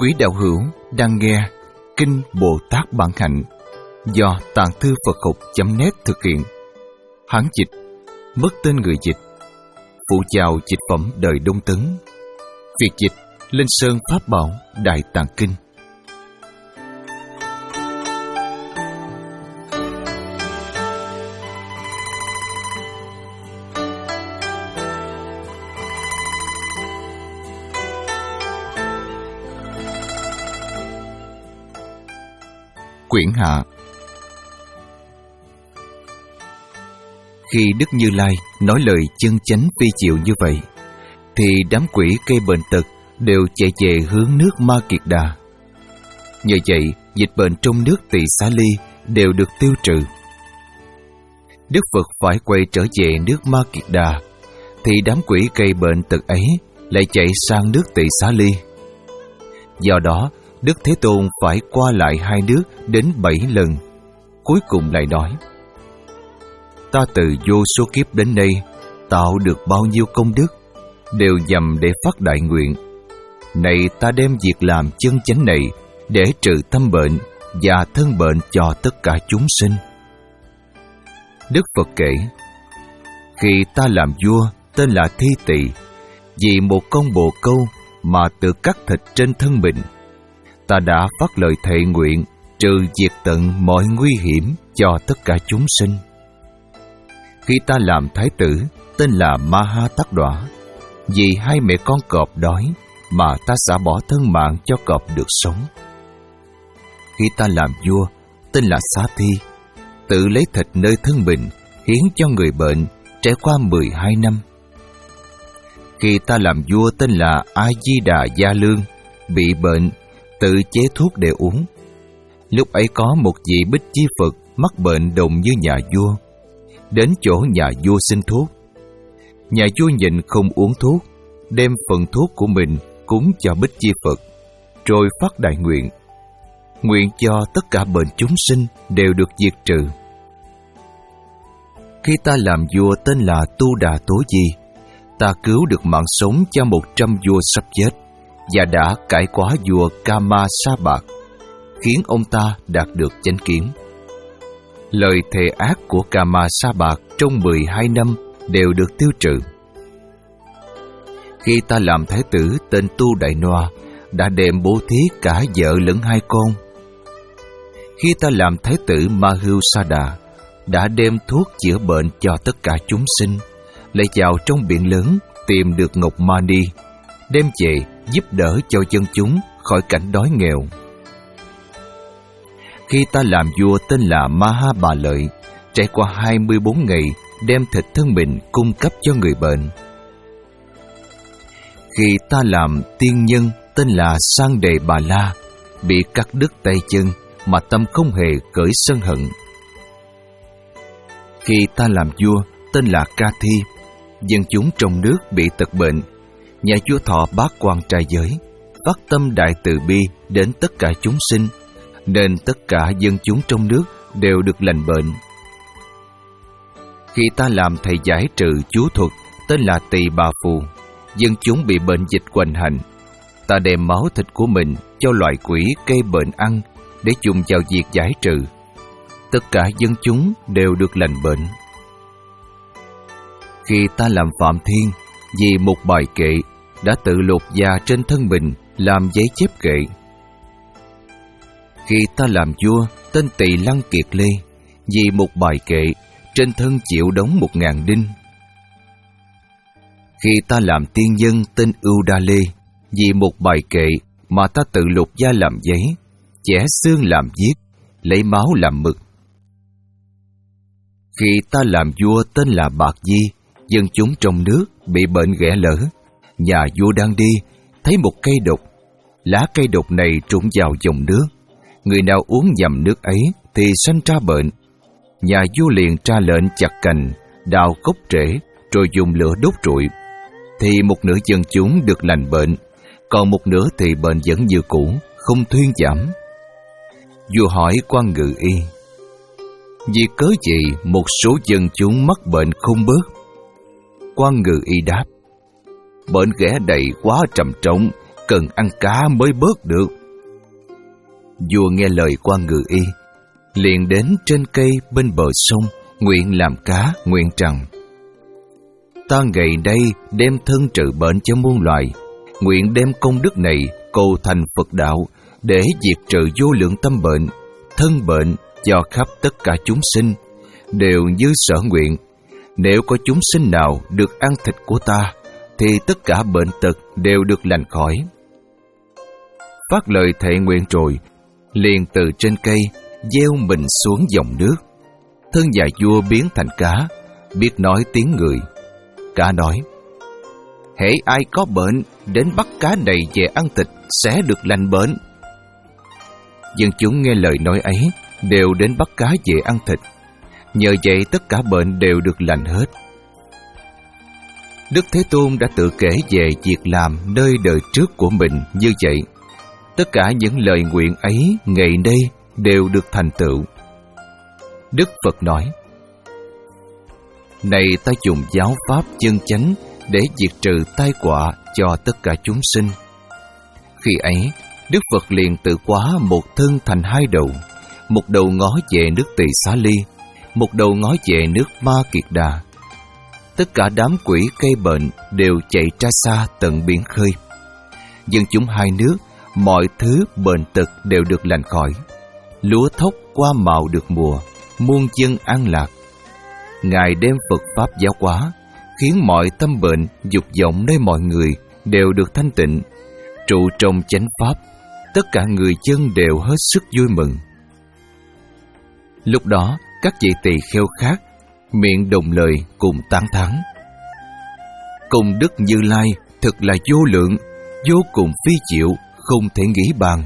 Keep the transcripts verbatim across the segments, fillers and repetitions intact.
Quý đạo hữu đang nghe Kinh Bồ Tát Bản Hạnh do Tạng Thư Phật Học chấm net thực hiện. Hán dịch, mất tên người dịch. Phụ chào dịch phẩm đời Đông Tấn. Việt dịch Linh Sơn Pháp Bảo Đại Tạng Kinh. Quyển hạ. Khi Đức Như Lai nói lời chân chánh phi diệu như vậy, thì đám quỷ gây bệnh tật đều chạy về hướng nước Ma Kiệt Đà. Nhờ vậy, dịch bệnh trong nước Tỳ Xá Ly đều được tiêu trừ. Đức Phật phải quay trở về nước Ma Kiệt Đà, thì đám quỷ gây bệnh tật ấy lại chạy sang nước Tỳ Xá Ly. Do đó, Đức Thế Tôn phải qua lại hai nước đến bảy lần. Cuối cùng lại nói: Ta từ vô số kiếp đến nay tạo được bao nhiêu công đức, đều nhằm để phát đại nguyện. Này ta đem việc làm chân chánh này để trừ tâm bệnh và thân bệnh cho tất cả chúng sinh. Đức Phật kể: Khi ta làm vua tên là Thi Tỳ, vì một con bồ câu mà tự cắt thịt trên thân mình, ta đã phát lời thệ nguyện trừ diệt tận mọi nguy hiểm cho tất cả chúng sinh. Khi ta làm thái tử tên là Ma Ha Tát Đọa, vì hai mẹ con cọp đói mà ta xả bỏ thân mạng cho cọp được sống. Khi ta làm vua tên là Xá Thi, tự lấy thịt nơi thân mình hiến cho người bệnh trải qua mười hai năm. Khi ta làm vua tên là A Di Đà Gia Lương, bị bệnh tự chế thuốc để uống. Lúc ấy có một vị Bích Chi Phật mắc bệnh đồng như nhà vua, đến chỗ nhà vua xin thuốc. Nhà vua nhịn không uống thuốc, đem phần thuốc của mình cúng cho Bích Chi Phật, rồi phát đại nguyện: nguyện cho tất cả bệnh chúng sinh đều được diệt trừ. Khi ta làm vua tên là Tu Đà Tố Di, ta cứu được mạng sống cho một trăm vua sắp chết, và đã cải quá vua Kama Sa Bạc, khiến ông ta đạt được chánh kiến. Lời thề ác của Kama Sa Bạc trong mười hai năm đều được tiêu trừ. Khi ta làm thái tử tên Tu Đại Noa, đã đem bố thí cả vợ lẫn hai con. Khi ta làm thái tử Ma Hưu Sa Đà, đã đem thuốc chữa bệnh cho tất cả chúng sinh, lại vào trong biển lớn tìm được Ngọc Mani, đem về giúp đỡ cho dân chúng khỏi cảnh đói nghèo. Khi ta làm vua tên là Ma Ha Bà Lợi, trải qua hai mươi bốn ngày đem thịt thân mình cung cấp cho người bệnh. Khi ta làm tiên nhân tên là Sang Đề Bà La, bị cắt đứt tay chân mà tâm không hề cởi sân hận. Khi ta làm vua tên là Ca Thi, dân chúng trong nước bị tật bệnh, nhà vua Thọ Bát Quan trai giới phát tâm đại từ bi đến tất cả chúng sinh, nên tất cả dân chúng trong nước đều được lành bệnh. Khi ta làm thầy giải trừ chú thuật tên là Tỳ Bà Phù, dân chúng bị bệnh dịch hoành hành, ta đem máu thịt của mình cho loài quỷ gây bệnh ăn để dùng vào việc giải trừ. Tất cả dân chúng đều được lành bệnh. Khi ta làm Phạm Thiên, vì một bài kệ đã tự lột da trên thân mình làm giấy chép kệ. Khi ta làm vua tên Tỳ Lăng Kiệt Lê, vì một bài kệ trên thân chịu đóng một ngàn đinh. Khi ta làm tiên nhân tên Ưu Đa Lê, vì một bài kệ mà ta tự lột da làm giấy, chẻ xương làm viết, lấy máu làm mực. Khi ta làm vua tên là Bạc Di, dân chúng trong nước bị bệnh ghẻ lở, nhà vua đang đi thấy một cây độc, lá cây độc này trũng vào dòng nước, người nào uống nhầm nước ấy thì sanh ra bệnh. Nhà vua liền ra lệnh chặt cành, đào gốc rễ, rồi dùng lửa đốt trụi, thì một nửa dân chúng được lành bệnh, còn một nửa thì bệnh vẫn như cũ, không thuyên giảm. Vua hỏi quan ngự y: vì cớ gì một số dân chúng mắc bệnh không bớt? Quan ngự y đáp: bệnh ghẻ đầy quá trầm trọng, cần ăn cá mới bớt được. Vua nghe lời quan ngự y, liền đến trên cây bên bờ sông, nguyện làm cá, nguyện rằng: ta ngày đây đem thân trừ bệnh cho muôn loài, nguyện đem công đức này cầu thành Phật đạo, để diệt trừ vô lượng tâm bệnh, thân bệnh cho khắp tất cả chúng sinh, đều như sở nguyện. Nếu có chúng sinh nào được ăn thịt của ta, thì tất cả bệnh tật đều được lành khỏi. Phát lời thệ nguyện rồi, liền từ trên cây gieo mình xuống dòng nước. Thân già vua biến thành cá, biết nói tiếng người. Cá nói: hễ ai có bệnh, đến bắt cá này về ăn thịt sẽ được lành bệnh. Dân chúng nghe lời nói ấy, đều đến bắt cá về ăn thịt. Nhờ vậy tất cả bệnh đều được lành hết. Đức Thế Tôn đã tự kể về việc làm nơi đời trước của mình như vậy. Tất cả những lời nguyện ấy ngày nay đều được thành tựu. Đức Phật nói: này ta dùng giáo pháp chân chánh để diệt trừ tai họa cho tất cả chúng sinh. Khi ấy, Đức Phật liền tự hóa một thân thành hai đầu, một đầu ngó về nước Tỳ Xá Ly, một đầu ngó về nước Ma Kiệt Đà. Tất cả đám quỷ cây bệnh đều chạy ra xa tận biển khơi. Dân chúng hai nước, mọi thứ bệnh tật đều được lành khỏi. Lúa thóc qua màu được mùa, muôn dân an lạc. Ngài đem Phật Pháp giáo hóa, khiến mọi tâm bệnh, dục vọng nơi mọi người đều được thanh tịnh, trụ trong chánh Pháp. Tất cả người dân đều hết sức vui mừng. Lúc đó, các vị tỳ kheo khác, miệng đồng lời cùng tán thán: công đức Như Lai thật là vô lượng, vô cùng phi diệu, không thể nghĩ bàn.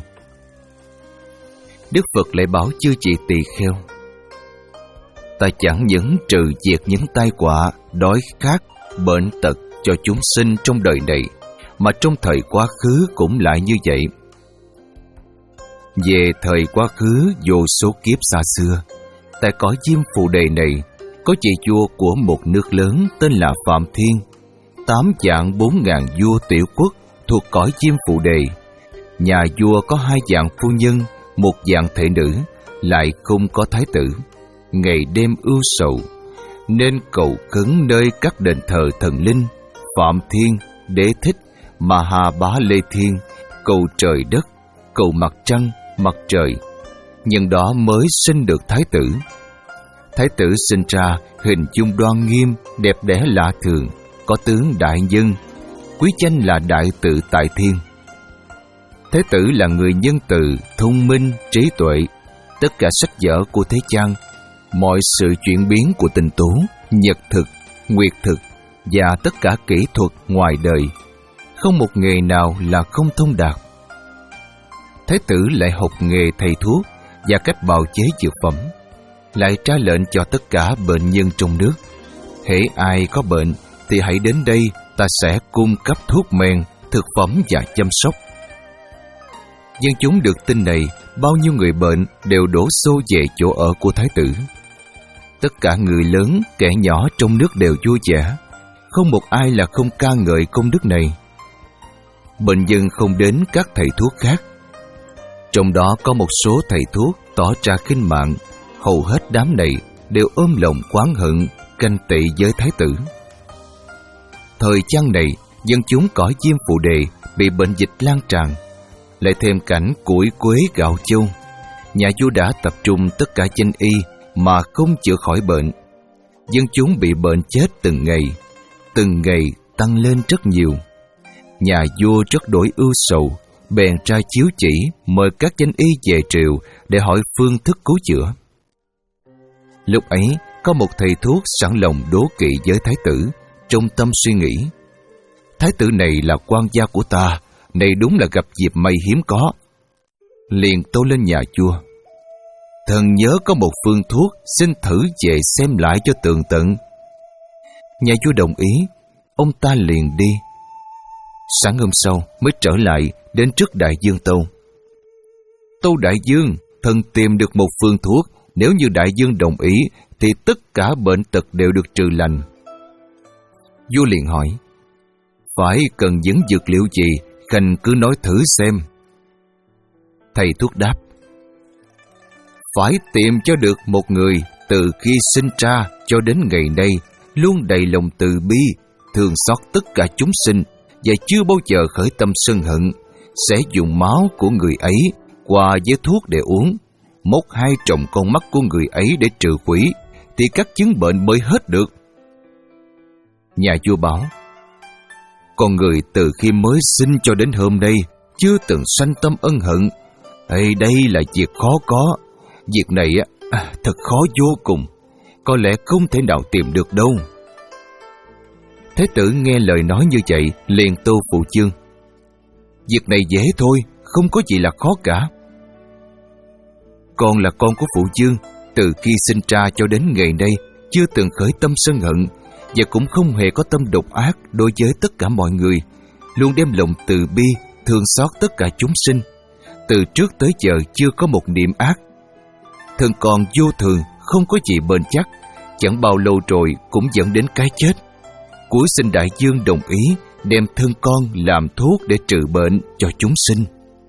Đức Phật lại bảo chư vị tỳ kheo: ta chẳng những trừ diệt những tai họa, đói khát, bệnh tật cho chúng sinh trong đời này, mà trong thời quá khứ cũng lại như vậy. Về thời quá khứ vô số kiếp xa xưa, tại cõi Diêm Phù Đề này, có vị vua của một nước lớn tên là Phạm Thiên. Tám vạn bốn ngàn vua tiểu quốc thuộc cõi Diêm Phù Đề. Nhà vua có hai vạn phu nhân, một vạn thị nữ, lại không có thái tử. Ngày đêm ưu sầu, nên cầu khấn nơi các đền thờ thần linh Phạm Thiên, Đế Thích, Mà Hà Bá Lê Thiên, cầu trời đất, cầu mặt trăng, mặt trời. Nhân đó mới sinh được thái tử. Thái tử sinh ra hình dung đoan nghiêm, đẹp đẽ lạ thường, có tướng đại nhân, quý danh là Đại Tự Tại Thiên. Thái tử là người nhân từ, thông minh, trí tuệ. Tất cả sách vở của thế gian, mọi sự chuyển biến của tinh tú, nhật thực, nguyệt thực và tất cả kỹ thuật ngoài đời, không một nghề nào là không thông đạt. Thái tử lại học nghề thầy thuốc và cách bào chế dược phẩm, lại ra lệnh cho tất cả bệnh nhân trong nước: hễ ai có bệnh thì hãy đến đây, ta sẽ cung cấp thuốc men, thực phẩm và chăm sóc. Dân chúng được tin này, bao nhiêu người bệnh đều đổ xô về chỗ ở của thái tử. Tất cả người lớn, kẻ nhỏ trong nước đều vui vẻ, không một ai là không ca ngợi công đức này. Bệnh nhân không đến các thầy thuốc khác. Trong đó có một số thầy thuốc tỏ ra khinh mạng, hầu hết đám này đều ôm lòng oán hận, ganh tị với thái tử. Thời gian này, dân chúng cõi Diêm Phù Đề bị bệnh dịch lan tràn, lại thêm cảnh củi quế gạo châu. Nhà vua đã tập trung tất cả danh y mà không chữa khỏi bệnh. Dân chúng bị bệnh chết từng ngày, từng ngày tăng lên rất nhiều. Nhà vua rất đổi ưu sầu, bèn ra chiếu chỉ mời các danh y về triều để hỏi phương thức cứu chữa. Lúc ấy, có một thầy thuốc sẵn lòng đố kỵ với thái tử, trong tâm suy nghĩ: thái tử này là quan gia của ta, này đúng là gặp dịp may hiếm có. Liền tâu lên nhà vua: thần nhớ có một phương thuốc, xin thử về xem lại cho tường tận. Nhà vua đồng ý, ông ta liền đi. Sáng hôm sau mới trở lại đến trước Đại Dương Tâu. Tâu Đại Dương, thần tìm được một phương thuốc, nếu như Đại Dương đồng ý thì tất cả bệnh tật đều được trừ lành. Vua liền hỏi: phải cần những dược liệu gì Khanh cứ nói thử xem. Thầy thuốc đáp: phải tìm cho được một người từ khi sinh ra cho đến ngày nay luôn đầy lòng từ bi, thương xót tất cả chúng sinh và chưa bao giờ khởi tâm sân hận, sẽ dùng máu của người ấy qua với thuốc để uống, móc hai tròng con mắt của người ấy để trừ quỷ, thì các chứng bệnh mới hết được. Nhà vua bảo: con người từ khi mới sinh cho đến hôm nay chưa từng sanh tâm ân hận. Ê, đây là việc khó có. Việc này à, thật khó vô cùng, có lẽ không thể nào tìm được đâu. Thái tử nghe lời nói như vậy liền tâu phụ chương: việc này dễ thôi, không có gì là khó cả. Con là con của phụ chương, từ khi sinh ra cho đến ngày nay chưa từng khởi tâm sân hận, và cũng không hề có tâm độc ác đối với tất cả mọi người, luôn đem lòng từ bi, thương xót tất cả chúng sinh. Từ trước tới giờ chưa có một niệm ác. Thân con vô thường, không có gì bền chắc, chẳng bao lâu rồi cũng dẫn đến cái chết. Cuối xin đại vương đồng ý đem thân con làm thuốc để trừ bệnh cho chúng sinh.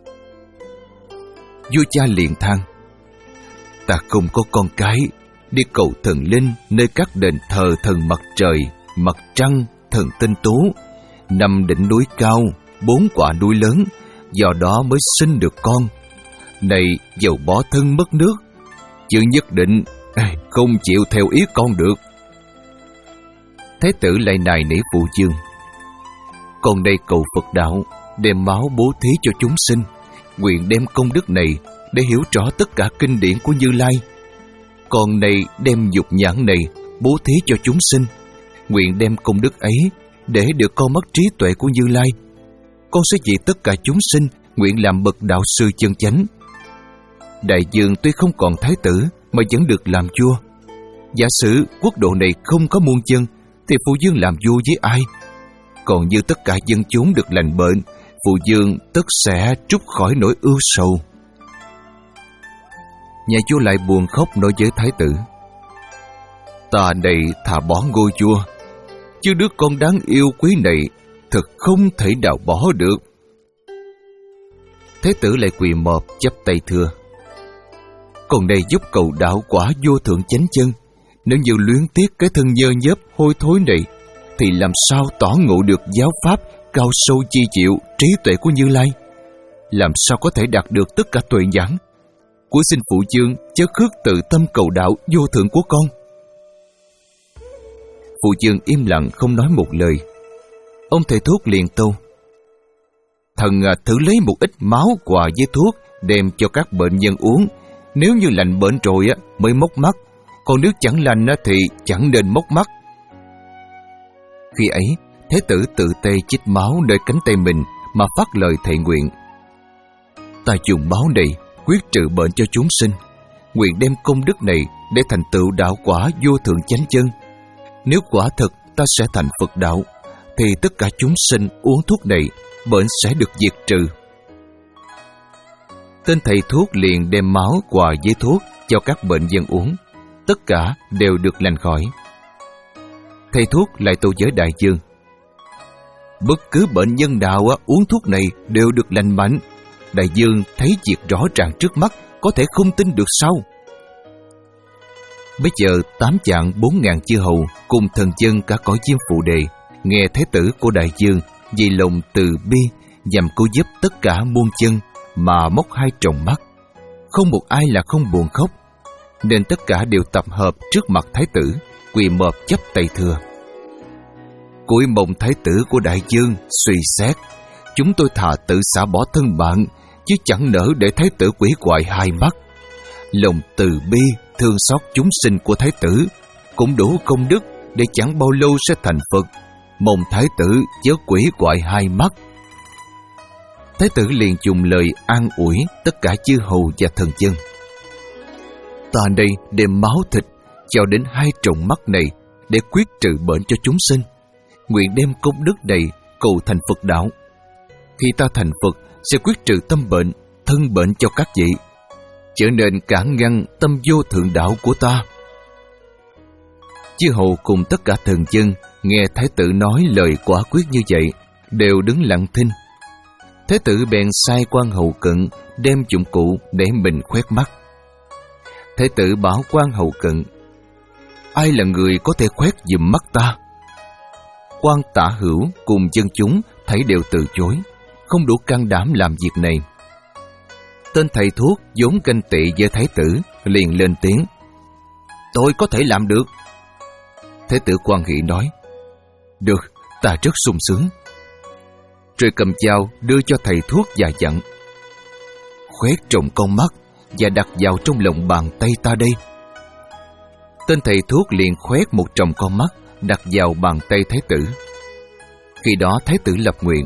Vua cha liền than: ta không có con cái, đi cầu thần linh nơi các đền thờ thần mặt trời, mặt trăng, thần tinh tú, năm đỉnh núi cao, bốn quả núi lớn, do đó mới sinh được con. Này dầu bỏ thân mất nước, chứ nhất định không chịu theo ý con được. Thái tử lại nài nỉ phụ chương: con đây cầu Phật đạo, đem máu bố thí cho chúng sinh, nguyện đem công đức này để hiểu rõ tất cả kinh điển của Như Lai. Con này đem dục nhãn này bố thí cho chúng sinh, nguyện đem công đức ấy để được con mắt trí tuệ của Như Lai. Con sẽ vì tất cả chúng sinh nguyện làm bậc đạo sư chân chánh. Đại vương tuy không còn thái tử mà vẫn được làm vua. Giả sử quốc độ này không có muôn dân thì phụ vương làm vua với ai? Còn như tất cả dân chúng được lành bệnh, phụ vương tất sẽ trút khỏi nỗi ưu sầu. Nhà vua lại buồn khóc nói với thái tử: ta này thà bỏ ngôi vua, chứ đứa con đáng yêu quý này thật không thể nào bỏ được. Thái tử lại quỳ mọp chắp tay thưa: con này giúp cầu đạo quả vô thượng chánh chân, nếu như luyến tiếc cái thân nhơ nhớp hôi thối này thì làm sao tỏ ngộ được giáo pháp cao sâu chi diệu trí tuệ của Như Lai, làm sao có thể đạt được tất cả tuệ nhãn. Của xin phụ vương chớ khước tự tâm cầu đạo vô thượng của con. Phụ vương im lặng không nói một lời. Ông thầy thuốc liền tâu: thần thử lấy một ít máu quà với thuốc đem cho các bệnh nhân uống, nếu như lành bệnh rồi mới móc mắt, còn nếu chẳng lành thì chẳng nên móc mắt. Khi ấy, Thế tử tự tay chích máu nơi cánh tay mình mà phát lời thệ nguyện: ta dùng máu này quyết trừ bệnh cho chúng sinh, nguyện đem công đức này để thành tựu đạo quả vô thượng chánh chân. Nếu quả thực ta sẽ thành Phật đạo, thì tất cả chúng sinh uống thuốc này, bệnh sẽ được diệt trừ. Tên thầy thuốc liền đem máu quà với thuốc cho các bệnh nhân uống, tất cả đều được lành khỏi. Thầy thuốc lại tâu với đại vương: bất cứ bệnh nhân nào uống thuốc này đều được lành mạnh. Đại vương thấy việc rõ ràng trước mắt, có thể không tin được sao? Bây giờ tám vạn bốn ngàn chư hầu cùng thần dân cả cõi Diêm Phù Đề nghe thế tử của đại vương vì lòng từ bi nhằm cứu giúp tất cả muôn dân mà móc hai tròng mắt, không một ai là không buồn khóc, nên tất cả đều tập hợp trước mặt thái tử, quỳ mọp chắp tay thưa: cúi mong thái tử của đại vương suy xét, chúng tôi thà tự xả bỏ thân bạn, chứ chẳng nỡ để thái tử quỷ hoại hai mắt. Lòng từ bi thương xót chúng sinh của thái tử cũng đủ công đức để chẳng bao lâu sẽ thành Phật, mong thái tử chớ quỷ hoại hai mắt. Thái tử liền dùng lời an ủi tất cả chư hầu và thần dân: ta đây đem máu thịt cho đến hai tròng mắt này để quyết trừ bệnh cho chúng sinh, nguyện đem công đức này cầu thành Phật đạo. Khi ta thành Phật sẽ quyết trừ tâm bệnh, thân bệnh cho các vị, trở nên cản ngăn tâm vô thượng đạo của ta. Chư hầu cùng tất cả thần dân nghe thái tử nói lời quả quyết như vậy đều đứng lặng thinh. Thế tử bèn sai quan hầu cận đem dụng cụ để mình khoét mắt. Thế tử bảo quan hầu cận: ai là người có thể khoét giùm mắt ta? Quan Tả Hữu cùng dân chúng thấy đều từ chối, không đủ can đảm làm việc này. Tên thầy thuốc vốn ganh tị với thái tử liền lên tiếng: tôi có thể làm được. Thế tử Quan Hỷ nói: được, ta rất sung sướng. Rồi cầm dao đưa cho thầy thuốc và dặn: khoét trồng con mắt và đặt vào trong lòng bàn tay ta đây. Tên thầy thuốc liền khoét một trồng con mắt đặt vào bàn tay thái tử. Khi đó thái tử lập nguyện: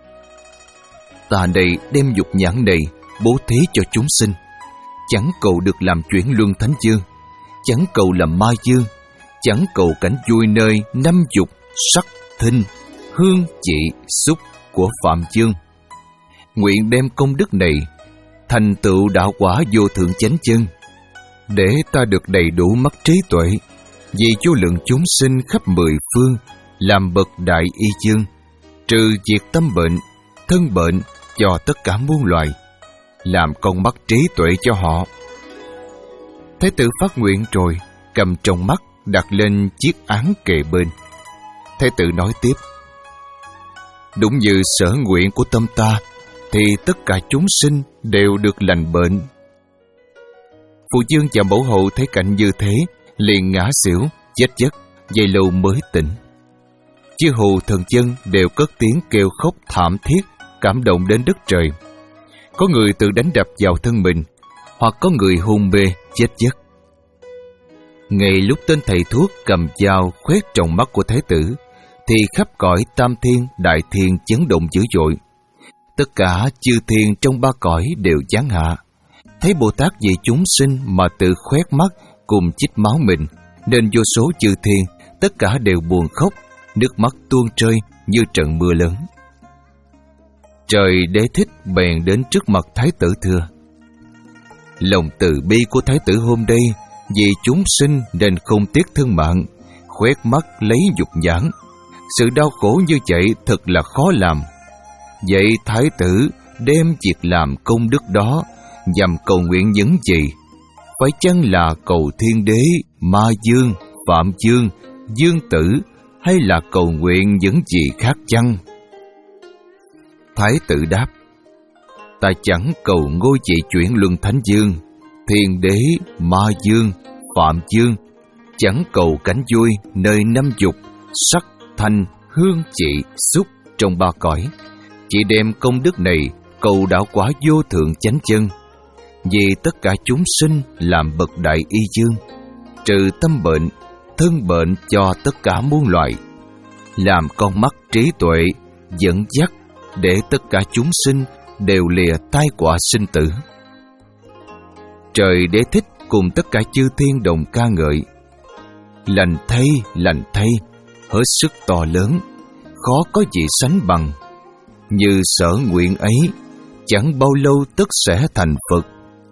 ta đây đem dục nhãn này bố thí cho chúng sinh, chẳng cầu được làm chuyển luân thánh dương, chẳng cầu làm ma dương, chẳng cầu cảnh vui nơi năm dục sắc thinh hương trị xúc của Phạm Dương. Nguyện đem công đức này thành tựu đạo quả vô thượng chánh chân, để ta được đầy đủ mắt trí tuệ, vì vô lượng chúng sinh khắp mười phương, làm bậc đại y dương, trừ diệt tâm bệnh, thân bệnh cho tất cả muôn loài, làm con mắt trí tuệ cho họ. Thế tử phát nguyện rồi, cầm trong mắt đặt lên chiếc án kề bên. Thế tử nói tiếp: đúng như sở nguyện của tâm ta, thì tất cả chúng sinh đều được lành bệnh. Phụ Dương và mẫu hậu thấy cảnh như thế, liền ngã xỉu, chết giấc, giây lâu mới tỉnh. Chư hầu thần dân đều cất tiếng kêu khóc thảm thiết, cảm động đến đất trời. Có người tự đánh đập vào thân mình, hoặc có người hôn mê, chết giấc. Ngay lúc tên thầy thuốc cầm dao khoét tròng mắt của thái tử, thì khắp cõi tam thiên đại thiên chấn động dữ dội. Tất cả chư thiên trong ba cõi đều giáng hạ. Thấy Bồ Tát vì chúng sinh mà tự khoét mắt cùng chích máu mình, nên vô số chư thiên tất cả đều buồn khóc, nước mắt tuôn rơi như trận mưa lớn. Trời Đế Thích bèn đến trước mặt thái tử thưa: lòng từ bi của thái tử hôm đây vì chúng sinh nên không tiếc thân mạng, khoét mắt lấy dục nhãn. Sự đau khổ như vậy thật là khó làm. Vậy thái tử đem việc làm công đức đó nhằm cầu nguyện những gì? Phải chăng là cầu thiên đế, ma dương, phạm dương, dương tử, hay là cầu nguyện những gì khác chăng? Thái tử đáp: ta chẳng cầu ngôi vị chuyển luân thánh dương, thiên đế, ma dương, phạm dương, chẳng cầu cảnh vui nơi năm dục sắc thanh hương trị xúc trong ba cõi, chỉ đem công đức này cầu đạo quả vô thượng chánh chân, vì tất cả chúng sinh làm bậc đại y dương, trừ tâm bệnh, thân bệnh cho tất cả muôn loài, làm con mắt trí tuệ dẫn dắt để tất cả chúng sinh đều lìa tai họa sinh tử. Trời Đế Thích cùng tất cả chư thiên đồng ca ngợi: lành thay, lành thay, hết sức to lớn, khó có gì sánh bằng. Như sở nguyện ấy, chẳng bao lâu tất sẽ thành Phật.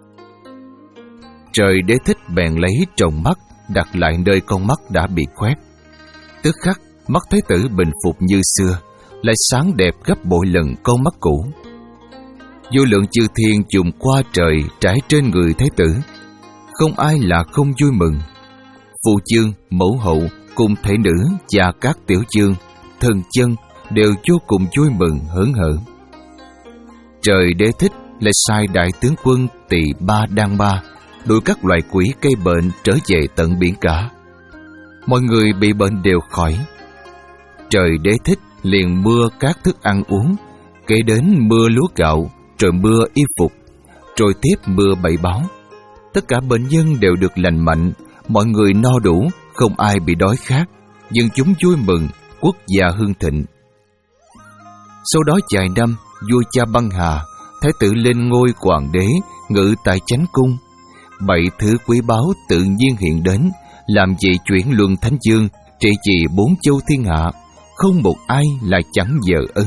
Trời Đế Thích bèn lấy tròng mắt đặt lại nơi con mắt đã bị khoét. Tức khắc mắt thái tử bình phục như xưa, lại sáng đẹp gấp bội lần con mắt cũ. Vô lượng chư thiên dùng qua trời trải trên người thái tử, không ai là không vui mừng. Phụ chương, mẫu hậu cùng thể nữ và các tiểu chương, thần chân đều vô cùng vui mừng hớn hở. Trời Đế Thích lại sai đại tướng quân Tỳ Ba Đan Ba đuổi các loại quỷ gây bệnh trở về tận biển cả. Mọi người bị bệnh đều khỏi. Trời Đế Thích liền mưa các thức ăn uống, kể đến mưa lúa gạo, rồi mưa y phục, rồi tiếp mưa bảy báo. Tất cả bệnh nhân đều được lành mạnh, mọi người no đủ, không ai bị đói khát, dân chúng vui mừng, quốc gia hưng thịnh. Sau đó vài năm, vua cha băng hà, thái tử lên ngôi hoàng đế, ngự tại chánh cung. Bảy thứ quý báu tự nhiên hiện đến, làm gì chuyển luân thánh dương, trị vì bốn châu thiên hạ, không một ai là chẳng dờ ân.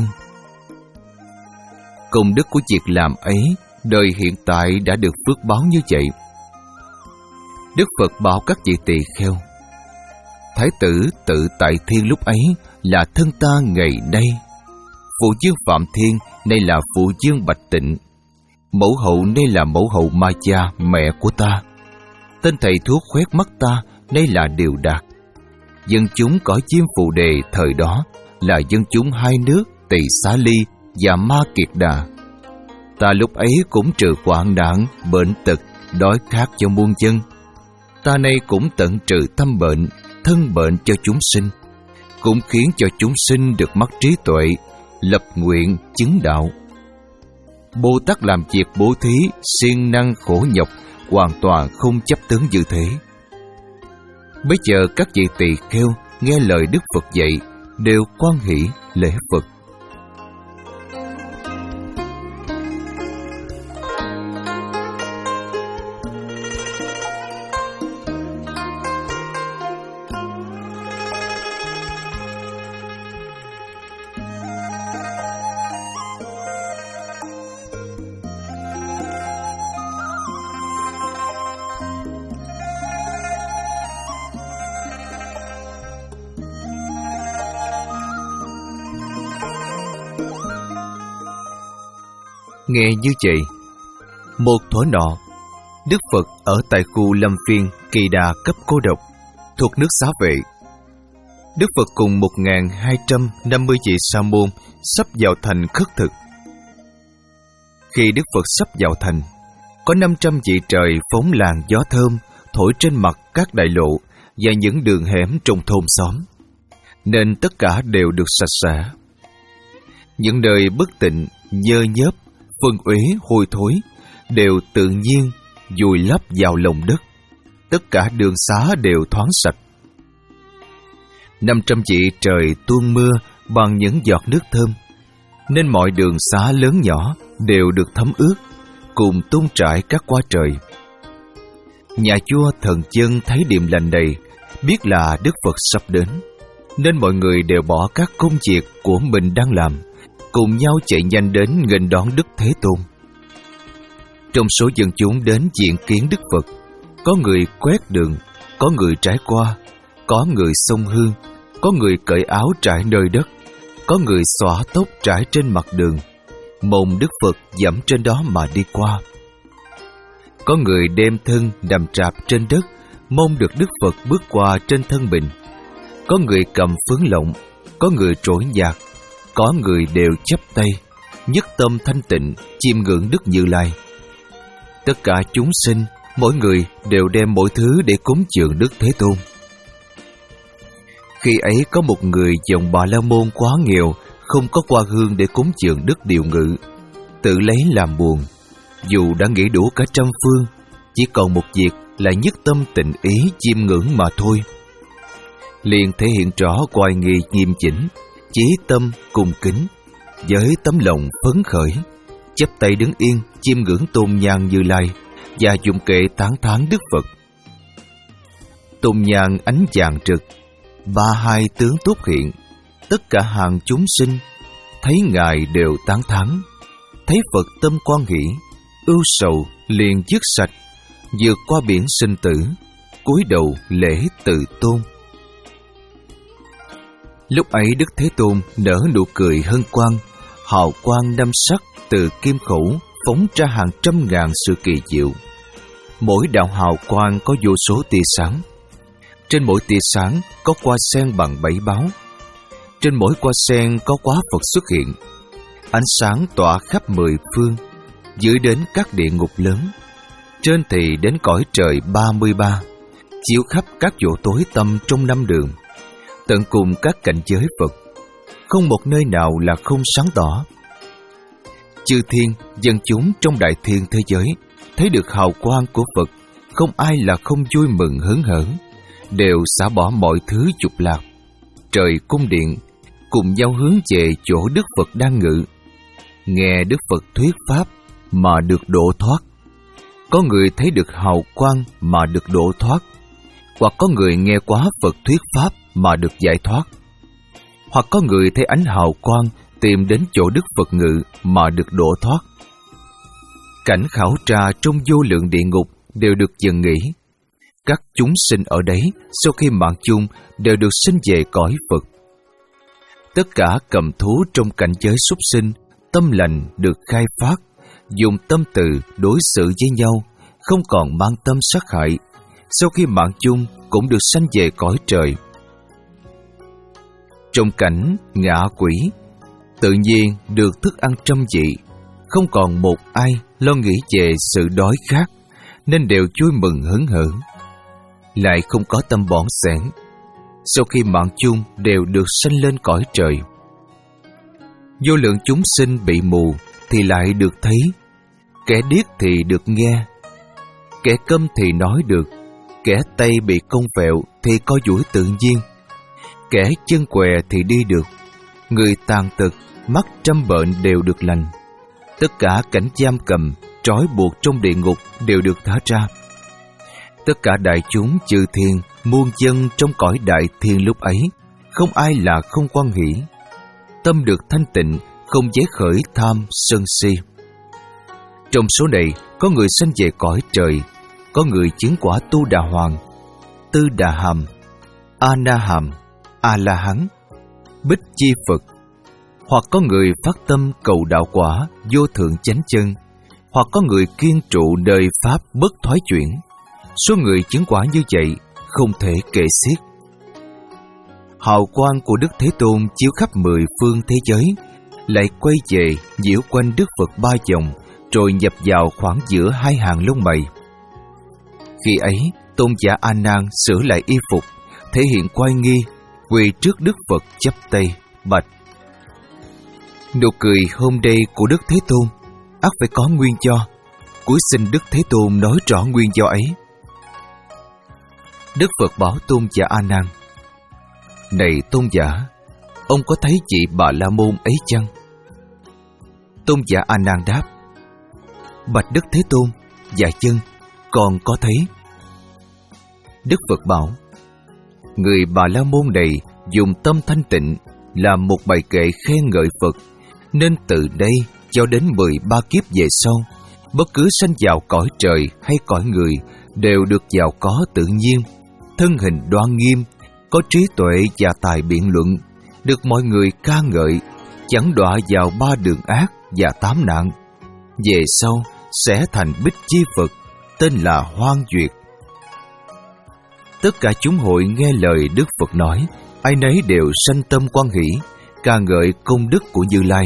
Công đức của việc làm ấy, đời hiện tại đã được phước báo như vậy. Đức Phật bảo các vị tỳ kheo: thái tử tự tại thiên lúc ấy là thân ta ngày nay. Phụ dương Phạm Thiên nay là phụ dương Bạch Tịnh. Mẫu hậu nay là mẫu hậu Ma Cha, mẹ của ta. Tên thầy thuốc khoét mắt ta nay là Điều Đạt. Dân chúng cõi Diêm Phù Đề thời đó là dân chúng hai nước Tỳ Xá Ly và Ma Kiệt Đà. Ta lúc ấy cũng trừ hoạn nạn, bệnh tật, đói khát cho muôn dân. Ta nay cũng tận trừ tâm bệnh, thân bệnh cho chúng sinh, cũng khiến cho chúng sinh được mắt trí tuệ, lập nguyện chứng đạo. Bồ Tát làm việc bố thí, siêng năng khổ nhọc, hoàn toàn không chấp tướng như thế. Bây giờ các vị tỳ kheo nghe lời Đức Phật dạy, đều hoan hỷ lễ Phật. Nghe như vậy, một thuở nọ, Đức Phật ở tại khu Lâm Phiên, Kỳ Đà cấp Cô Độc, thuộc nước Xá Vệ. Đức Phật cùng một nghìn hai trăm năm mươi vị sa môn sắp vào thành khất thực. Khi Đức Phật sắp vào thành, có năm trăm vị trời phóng làn gió thơm thổi trên mặt các đại lộ và những đường hẻm trong thôn xóm, nên tất cả đều được sạch sẽ. Những nơi bất tịnh, nhơ nhớp, phân uế hôi thối đều tự nhiên vùi lấp vào lòng đất. Tất cả đường xá đều thoáng sạch. Năm trăm vị trời tuôn mưa bằng những giọt nước thơm, nên mọi đường xá lớn nhỏ đều được thấm ướt, cùng tôn trải các hoa trời. Nhà vua Thần Chân thấy điềm lành này, biết là Đức Phật sắp đến, nên mọi người đều bỏ các công việc của mình đang làm, cùng nhau chạy nhanh đến nghênh đón Đức Thế Tôn. Trong số dân chúng đến diện kiến Đức Phật, có người quét đường, có người trải qua, có người xông hương, có người cởi áo trải nơi đất, có người xõa tóc trải trên mặt đường, mong Đức Phật dẫm trên đó mà đi qua. Có người đem thân nằm rạp trên đất, mong được Đức Phật bước qua trên thân mình. Có người cầm phấn lộng, có người trỗi nhạc, có người đều chắp tay, nhất tâm thanh tịnh, chiêm ngưỡng Đức Như Lai. Tất cả chúng sinh, mỗi người đều đem mỗi thứ để cúng dường Đức Thế Tôn. Khi ấy có một người dòng Bà La Môn quá nghèo, không có hoa hương để cúng dường Đức Điều Ngự, tự lấy làm buồn. Dù đã nghĩ đủ cả trăm phương, chỉ còn một việc là nhất tâm tịnh ý chiêm ngưỡng mà thôi. Liền thể hiện rõ oai nghi nghiêm chỉnh, chí tâm cung kính, với tấm lòng phấn khởi, chắp tay đứng yên chiêm ngưỡng tôn nhang Như Lai và dùng kệ tán thán Đức Phật. Tôn nhang ánh vàng rực, ba hai tướng tốt hiện, tất cả hàng chúng sinh thấy ngài đều tán thán. Thấy Phật tâm quan hỷ, ưu sầu liền dứt sạch, vượt qua biển sinh tử, cúi đầu lễ từ tôn. Lúc ấy Đức Thế Tôn nở nụ cười hân quang, hào quang năm sắc từ kim khẩu phóng ra hàng trăm ngàn sự kỳ diệu. Mỗi đạo hào quang có vô số tia sáng. Trên mỗi tia sáng có hoa sen bằng bảy báo. Trên mỗi hoa sen có quá Phật xuất hiện. Ánh sáng tỏa khắp mười phương, dưới đến các địa ngục lớn, trên thì đến cõi trời ba mươi ba, chiếu khắp các chỗ tối tăm trong năm đường, tận cùng các cảnh giới Phật, không một nơi nào là không sáng tỏ. Chư thiên, dân chúng trong đại thiên thế giới thấy được hào quang của Phật, không ai là không vui mừng hớn hở, đều xả bỏ mọi thứ dục lạc, trời cung điện, cùng nhau hướng về chỗ Đức Phật đang ngự, nghe Đức Phật thuyết pháp mà được độ thoát. Có người thấy được hào quang mà được độ thoát, hoặc có người nghe quá Phật thuyết pháp mà được giải thoát, hoặc có người thấy ánh hào quang tìm đến chỗ Đức Phật ngự mà được độ thoát. Cảnh khảo tra trong vô lượng địa ngục đều được dừng nghỉ. Các chúng sinh ở đấy sau khi mạng chung đều được sinh về cõi Phật. Tất cả cầm thú trong cảnh giới súc sinh, tâm lành được khai phát, dùng tâm từ đối xử với nhau, không còn mang tâm sát hại. Sau khi mạng chung cũng được sanh về cõi trời. Trong cảnh ngạ quỷ, tự nhiên được thức ăn trăm vị, không còn một ai lo nghĩ về sự đói khát, nên đều vui mừng hớn hở, lại không có tâm bỏng sẻn. Sau khi mạng chung đều được sanh lên cõi trời. Vô lượng chúng sinh bị mù thì lại được thấy, kẻ điếc thì được nghe, kẻ câm thì nói được, kẻ tay bị cong vẹo thì co duỗi tự nhiên, kẻ chân què thì đi được, người tàn tật, mắt trăm bệnh đều được lành. Tất cả cảnh giam cầm, trói buộc trong địa ngục đều được thả ra. Tất cả đại chúng chư thiên, muôn dân trong cõi đại thiên lúc ấy, không ai là không hoan hỷ. Tâm được thanh tịnh, không dễ khởi tham sân si. Trong số này, có người sanh về cõi trời, có người chứng quả tu đà hoàng, tư đà hàm, a na hàm, a la hán, bích chi Phật, hoặc có người phát tâm cầu đạo quả vô thượng chánh chân, hoặc có người kiên trụ đời pháp bất thoái chuyển. Số người chứng quả như vậy không thể kể xiết. Hào quang của Đức Thế Tôn chiếu khắp mười phương thế giới, lại quay về nhiễu quanh Đức Phật ba vòng, rồi nhập vào khoảng giữa hai hàng lông mày. Khi ấy, tôn giả A Nan sửa lại y phục, thể hiện oai nghi, quỳ trước Đức Phật chắp tay bạch: Nụ cười hôm nay của Đức Thế Tôn ắt phải có nguyên do, cúi xin Đức Thế Tôn nói rõ nguyên do ấy. Đức Phật bảo tôn giả A Nan: Này tôn giả, ông có thấy chị Bà La Môn ấy chăng? Tôn giả A Nan đáp: Bạch Đức Thế Tôn, dạ chân, còn có thấy. Đức Phật bảo: Người Bà La Môn này dùng tâm thanh tịnh làm một bài kệ khen ngợi Phật, nên từ đây cho đến mười ba kiếp về sau, bất cứ sanh vào cõi trời hay cõi người đều được giàu có tự nhiên, thân hình đoan nghiêm, có trí tuệ và tài biện luận, được mọi người ca ngợi, chẳng đọa vào ba đường ác và tám nạn. Về sau sẽ thành Bích Chi Phật, tên là Hoan Duyệt. Tất cả chúng hội nghe lời Đức Phật nói, ai nấy đều sanh tâm hoan hỷ, ca ngợi công đức của Như Lai.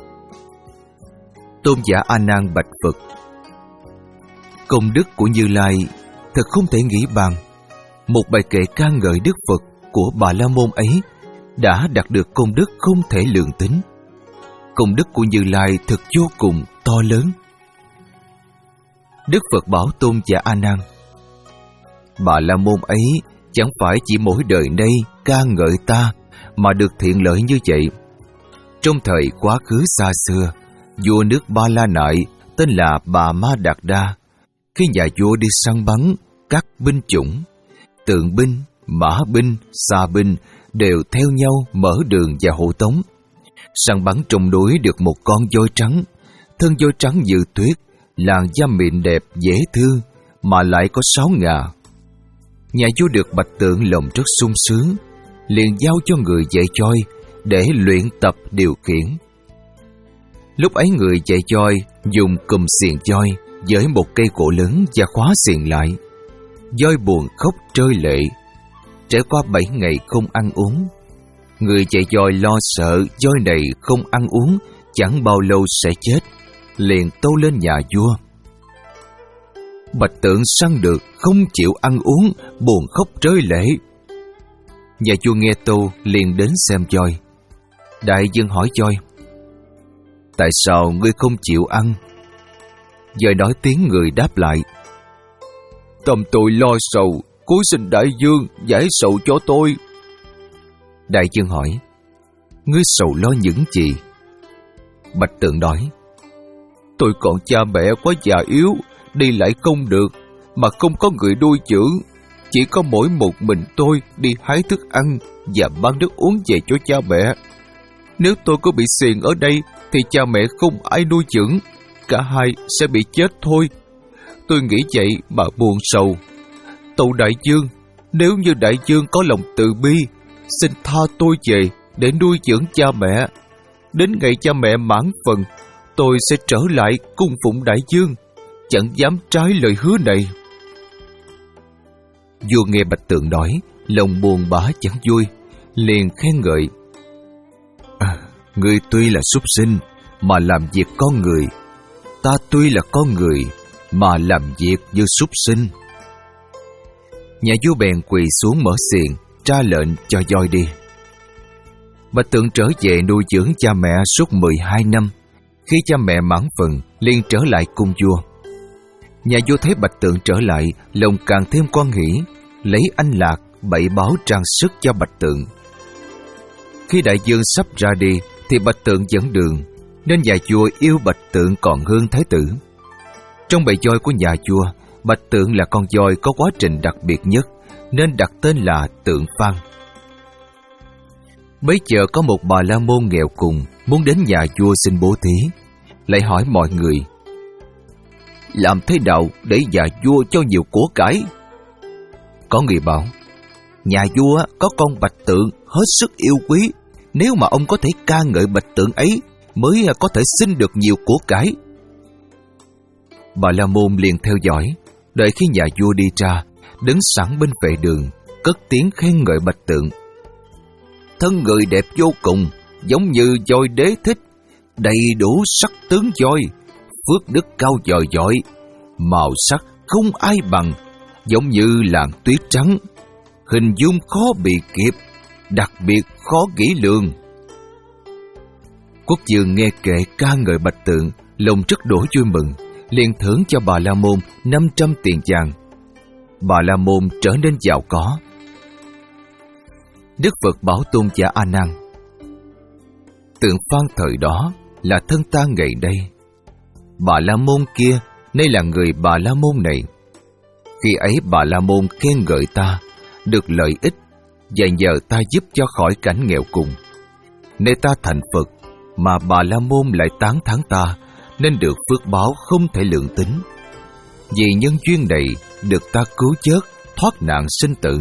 Tôn giả A Nan bạch Phật: Công đức của Như Lai thật không thể nghĩ bàn. Một bài kệ ca ngợi Đức Phật của Bà La Môn ấy đã đạt được công đức không thể lường tính. Công đức của Như Lai thật vô cùng to lớn. Đức Phật bảo tôn giả A Nan: Bà La Môn ấy chẳng phải chỉ mỗi đời nay ca ngợi ta mà được thiện lợi như vậy. Trong thời quá khứ xa xưa, vua nước Ba La Nại tên là Bà Ma Đạt Đa, khi nhà vua đi săn bắn các binh chủng, tượng binh, mã binh, xà binh đều theo nhau mở đường và hộ tống. Săn bắn trong núi được một con voi trắng, thân voi trắng như tuyết, làn da mịn đẹp dễ thương mà lại có sáu ngà. Nhà vua được bạch tượng lòng rất sung sướng, liền giao cho người dạy voi để luyện tập điều khiển. Lúc ấy người dạy voi dùng cùm xiềng voi với một cây gỗ lớn và khóa xiềng lại. Voi buồn khóc rơi lệ. Trải qua bảy ngày không ăn uống, người dạy voi lo sợ voi này không ăn uống chẳng bao lâu sẽ chết, liền tâu lên nhà vua: Bạch tượng săn được không chịu ăn uống, buồn khóc rơi lệ. Nhà vua nghe tâu liền đến xem voi. Đại vương hỏi voi: Tại sao ngươi không chịu ăn? Voi nói tiếng người đáp lại: Tâm tôi lo sầu, cúi xin đại vương giải sầu cho tôi. Đại vương hỏi: Ngươi sầu lo những gì? Bạch tượng nói: Tôi còn cha mẹ quá già yếu, đi lại không được, mà không có người nuôi dưỡng. Chỉ có mỗi một mình tôi đi hái thức ăn và mang nước uống về cho cha mẹ. Nếu tôi có bị xiềng ở đây thì cha mẹ không ai nuôi dưỡng, cả hai sẽ bị chết thôi. Tôi nghĩ vậy mà buồn sầu. Tâu đại vương, nếu như đại vương có lòng từ bi, xin tha tôi về để nuôi dưỡng cha mẹ. Đến ngày cha mẹ mãn phần, tôi sẽ trở lại cung phụng đại vương, chẳng dám trái lời hứa này. Vua nghe Bạch Tượng nói, lòng buồn bã chẳng vui, liền khen ngợi. À, ngươi tuy là súc sinh mà làm việc con người, ta tuy là con người mà làm việc như súc sinh. Nhà vua bèn quỳ xuống mở xiềng, ra lệnh cho voi đi. Bạch Tượng trở về nuôi dưỡng cha mẹ suốt mười hai năm. Khi cha mẹ mãn phần, liền trở lại cung vua. Nhà vua thấy Bạch Tượng trở lại, lòng càng thêm hoan hỉ, lấy anh lạc bảy báo trang sức cho Bạch Tượng. Khi đại vương sắp ra đi, thì Bạch Tượng dẫn đường, nên nhà vua yêu Bạch Tượng còn hơn thái tử. Trong bầy voi của nhà vua, Bạch Tượng là con voi có quá trình đặc biệt nhất, nên đặt tên là Tượng Phan. Bấy giờ có một bà la môn nghèo cùng muốn đến nhà vua xin bố thí, lại hỏi mọi người: làm thế nào để nhà vua cho nhiều của cải? Có người bảo: nhà vua có con Bạch Tượng hết sức yêu quý, nếu mà ông có thể ca ngợi Bạch Tượng ấy mới có thể xin được nhiều của cải. Bà la môn liền theo dõi, đợi khi nhà vua đi ra, đứng sẵn bên vệ đường, cất tiếng khen ngợi Bạch Tượng. Thân người đẹp vô cùng, giống như voi đế thích, đầy đủ sắc tướng voi, phước đức cao dời dội, màu sắc không ai bằng, giống như làn tuyết trắng, hình dung khó bị kịp, đặc biệt khó nghĩ lường. Quốc vương nghe kệ ca ngợi Bạch Tượng, lòng rất đổ vui mừng, liền thưởng cho bà la môn năm trăm tiền vàng. Bà la môn trở nên giàu có. Đức Phật bảo Tôn giả A Nan: Tượng Phan thời đó là thân ta ngày đây, bà la môn kia nay là người bà la môn này. Khi ấy bà la môn khen ngợi ta, được lợi ích, và nhờ ta giúp cho khỏi cảnh nghèo cùng. Nay ta thành Phật, mà bà la môn lại tán thán ta, nên được phước báo không thể lượng tính. Vì nhân duyên này, được ta cứu chớt, thoát nạn sinh tử.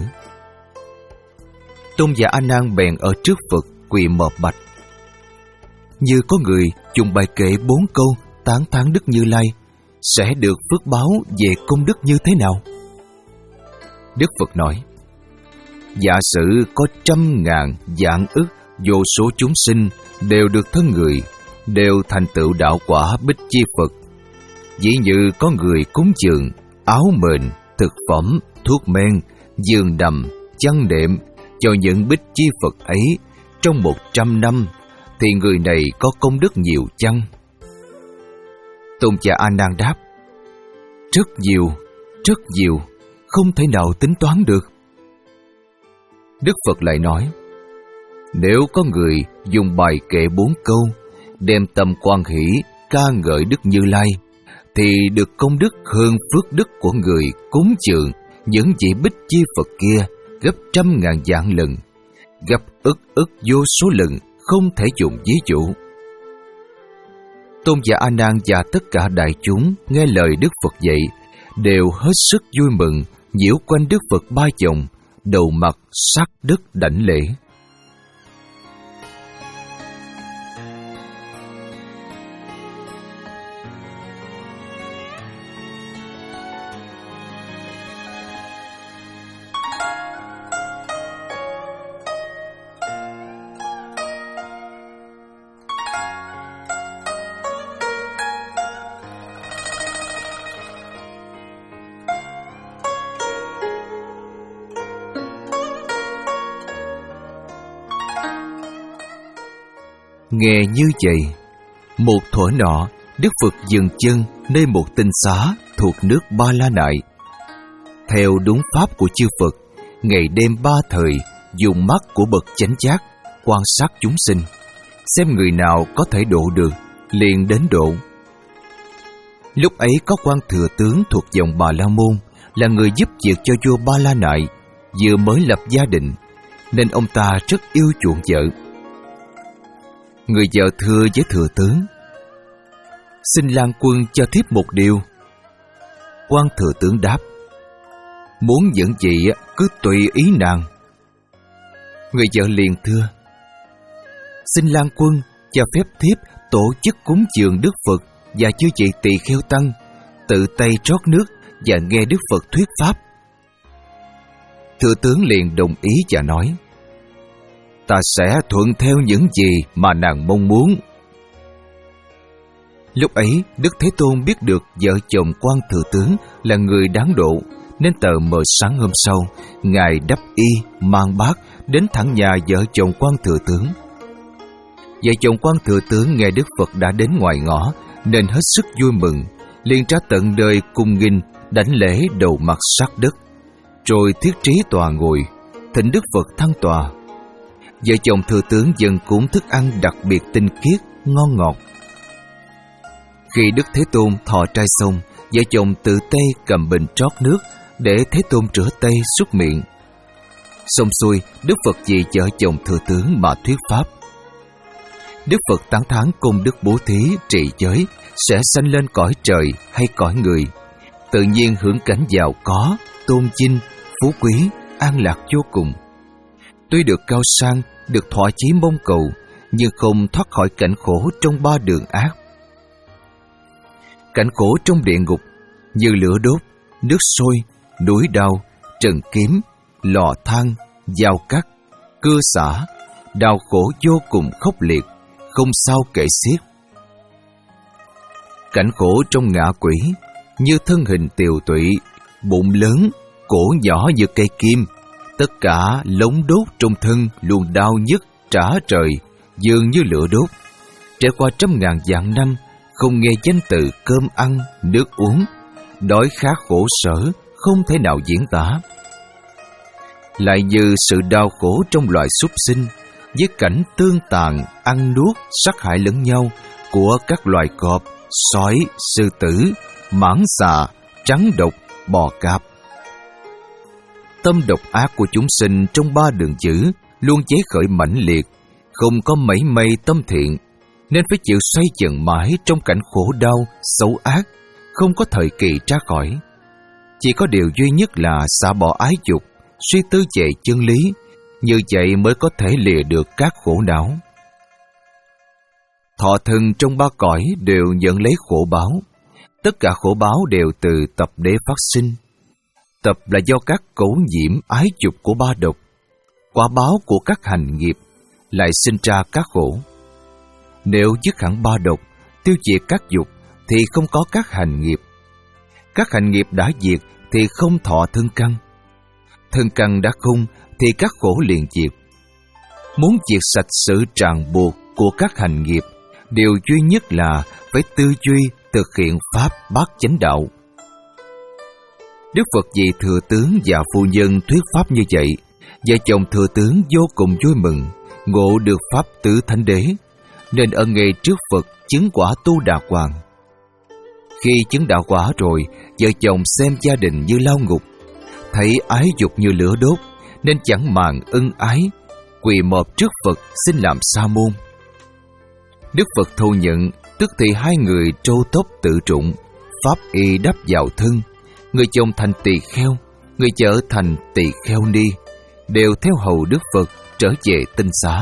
Tôn giả A Nan bèn ở trước Phật quỳ mọp bạch: như có người dùng bài kệ bốn câu tán thán Đức Như Lai, sẽ được phước báo về công đức như thế nào? Đức Phật nói: giả sử có trăm ngàn vạn ức vô số chúng sinh đều được thân người, đều thành tựu đạo quả Bích Chi Phật. Dĩ như có người cúng dường, áo mền, thực phẩm, thuốc men, giường đầm, chăn đệm cho những Bích Chi Phật ấy trong một trăm năm, thì người này có công đức nhiều chăng? Tôn giả A Nan đáp: rất nhiều, rất nhiều, không thể nào tính toán được. Đức Phật lại nói: nếu có người dùng bài kệ bốn câu, đem tâm quan hỷ ca ngợi Đức Như Lai, thì được công đức hơn phước đức của người cúng dường những vị Bích Chi Phật kia gấp trăm ngàn vạn lần, gấp ức ức vô số lần, không thể dùng ví dụ. Tôn giả A Nan và tất cả đại chúng nghe lời Đức Phật dạy, đều hết sức vui mừng, nhiễu quanh Đức Phật ba vòng, đầu mặt sát đất đảnh lễ. Nghe như vậy, một thuở nọ, Đức Phật dừng chân nơi một tinh xá thuộc nước Ba La Nại. Theo đúng pháp của chư Phật, ngày đêm ba thời dùng mắt của bậc chánh giác quan sát chúng sinh, xem người nào có thể độ được, liền đến độ. Lúc ấy có quan thừa tướng thuộc dòng Bà La Môn, là người giúp việc cho vua Ba La Nại, vừa mới lập gia đình, nên ông ta rất yêu chuộng vợ. Người vợ thưa với thừa tướng: xin lang quân cho thiếp một điều. Quan thừa tướng đáp: muốn dẫn gì cứ tùy ý nàng. Người vợ liền thưa: xin Lan Quân cho phép thiếp tổ chức cúng dường Đức Phật và chư vị tỳ kheo tăng, tự tay trót nước và nghe Đức Phật thuyết pháp. Thừa tướng liền đồng ý và nói: Ta sẽ thuận theo những gì mà nàng mong muốn. Lúc ấy, Đức Thế Tôn biết được vợ chồng quan thừa tướng là người đáng độ, nên tờ mờ sáng hôm sau, Ngài đắp y, mang bát đến thẳng nhà vợ chồng quan thừa tướng. Vợ chồng quan thừa tướng nghe Đức Phật đã đến ngoài ngõ, nên hết sức vui mừng, liền ra tận nơi cung nghinh, đảnh lễ đầu mặt sát đất, rồi thiết trí tòa ngồi, thỉnh Đức Phật thăng tòa. Vợ chồng thừa tướng dâng cúng thức ăn đặc biệt tinh khiết, ngon ngọt. Khi Đức Thế Tôn thọ trai xong, vợ chồng tự tay cầm bình trót nước để Thế Tôn rửa tay súc miệng. Xong xuôi, Đức Phật vì vợ chồng thừa tướng mà thuyết pháp. Đức Phật tán thán công đức bố thí trị giới sẽ sanh lên cõi trời hay cõi người, tự nhiên hưởng cảnh giàu có, tôn vinh, phú quý, an lạc vô cùng. Tuy được cao sang, được thỏa chí mong cầu, nhưng không thoát khỏi cảnh khổ trong ba đường ác. Cảnh khổ trong địa ngục như lửa đốt, nước sôi, núi đao, trần kiếm, lò than, dao cắt, cưa xả, đau khổ vô cùng khốc liệt, không sao kể xiết. Cảnh khổ trong ngạ quỷ như thân hình tiều tụy, bụng lớn, cổ nhỏ như cây kim, tất cả lống đốt trong thân luôn đau nhức trả trời, dường như lửa đốt. Trải qua trăm ngàn vạn năm, không nghe danh từ cơm ăn, nước uống, đói khát khổ sở, không thể nào diễn tả. Lại như sự đau khổ trong loài súc sinh, với cảnh tương tàn, ăn nuốt, sát hại lẫn nhau của các loài cọp, sói, sư tử, mãng xà, trắng độc, bò cạp. Tâm độc ác của chúng sinh trong ba đường chữ luôn chế khởi mãnh liệt, không có mảy may tâm thiện, nên phải chịu xoay chừng mãi trong cảnh khổ đau, xấu ác, không có thời kỳ ra khỏi. Chỉ có điều duy nhất là xả bỏ ái dục, suy tư về chân lý, như vậy mới có thể lìa được các khổ não. Thọ thân trong ba cõi đều nhận lấy khổ báo. Tất cả khổ báo đều từ tập đế phát sinh. Tập là do các cấu nhiễm ái dục của ba độc. Quả báo của các hành nghiệp lại sinh ra các khổ. Nếu dứt hẳn ba độc, tiêu diệt các dục, thì không có các hành nghiệp. Các hành nghiệp đã diệt thì không thọ thân căn. Thân căn đã không thì các khổ liền diệt. Muốn diệt sạch sự ràng buộc của các hành nghiệp, điều duy nhất là phải tư duy thực hiện pháp bát chánh đạo. Đức Phật vì thừa tướng và phu nhân thuyết pháp như vậy, vợ chồng thừa tướng vô cùng vui mừng, ngộ được pháp tứ thánh đế, nên ân nghề trước Phật chứng quả tu đà hoàng. Khi chứng đạo quả rồi, vợ chồng xem gia đình như lao ngục, thấy ái dục như lửa đốt, nên chẳng màng ân ái, quỳ mọp trước Phật xin làm sa môn. Đức Phật thu nhận, tức thì hai người trâu tóc tự trụng, pháp y đắp vào thân, người chồng thành tỳ kheo, người vợ thành tỳ kheo ni, đều theo hầu Đức Phật trở về Tinh Xá.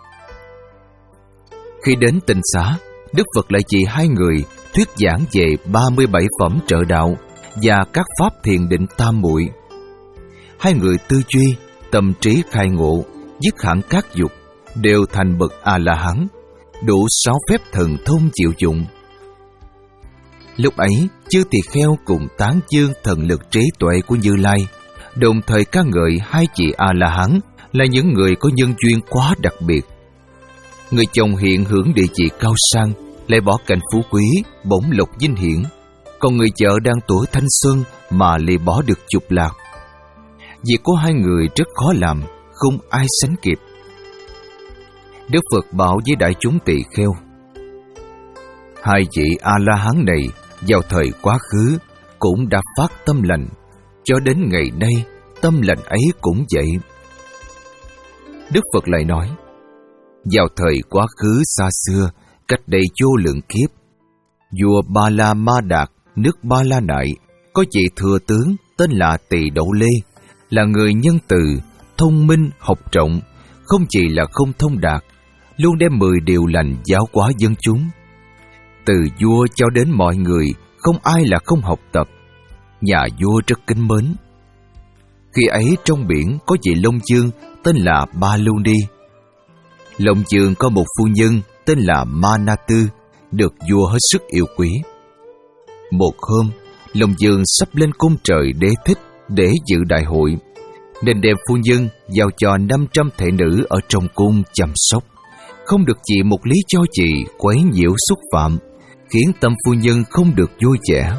Khi đến Tinh Xá, Đức Phật lại chỉ hai người thuyết giảng về ba mươi bảy phẩm trợ đạo và các pháp thiền định tam muội. Hai người tư duy, tâm trí khai ngộ, dứt hẳn các dục, đều thành bậc A-la-hán, đủ sáu phép thần thông chịu dụng. Lúc ấy, chư tỳ kheo cùng tán dương thần lực trí tuệ của Như Lai, đồng thời ca ngợi hai chị A-la-hán là những người có nhân duyên quá đặc biệt. Người chồng hiện hưởng địa vị cao sang, lại bỏ cảnh phú quý, bổng lộc vinh hiển, còn người vợ đang tuổi thanh xuân mà lìa bỏ được dục lạc. Việc của hai người rất khó làm, không ai sánh kịp. Đức Phật bảo với đại chúng tỳ kheo: hai vị A-la-hán này vào thời quá khứ cũng đã phát tâm lành, cho đến ngày nay tâm lành ấy cũng vậy. Đức Phật lại nói: vào thời quá khứ xa xưa, cách đây vô lượng kiếp, vua Ba La Ma Đạt, nước Ba La Nại, có vị thừa tướng tên là Tỳ Đậu Lê, là người nhân từ, thông minh, học rộng, không chỉ là không thông đạt, luôn đem mười điều lành giáo hóa dân chúng. Từ vua cho đến mọi người, không ai là không học tập. Nhà vua rất kính mến. Khi ấy trong biển có vị Long Dương tên là Ba Lưu Ni. Long Dương có một phu nhân tên là Ma Na Tư, được vua hết sức yêu quý. Một hôm, Long Dương sắp lên cung trời Đế Thích để dự đại hội, nên đem phu nhân giao cho năm trăm thể nữ ở trong cung chăm sóc, không được chỉ một lý do gì quấy nhiễu xúc phạm, khiến tâm phu nhân không được vui vẻ.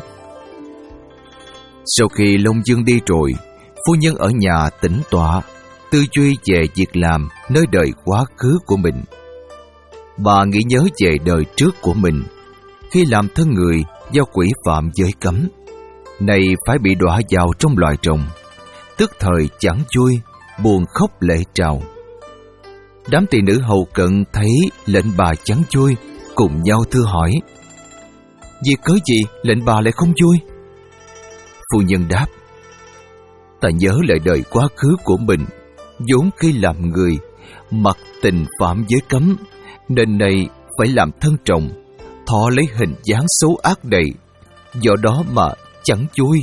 Sau khi Long Dương đi rồi, phu nhân ở nhà tĩnh tọa, tư duy về việc làm nơi đời quá khứ của mình. Bà nghĩ nhớ về đời trước của mình, khi làm thân người do quỷ phạm giới cấm, nay phải bị đọa vào trong loài rồng, tức thời chẳng vui, buồn khóc lệ trào. Đám tỳ nữ hầu cận thấy lệnh bà chẳng vui, cùng nhau thưa hỏi: vì cớ gì lệnh bà lại không vui? Phu nhân đáp: ta nhớ lại đời quá khứ của mình, vốn khi làm người mặc tình phạm giới cấm, nên nay phải làm thân trọng, thọ lấy hình dáng xấu ác đầy, do đó mà chẳng vui.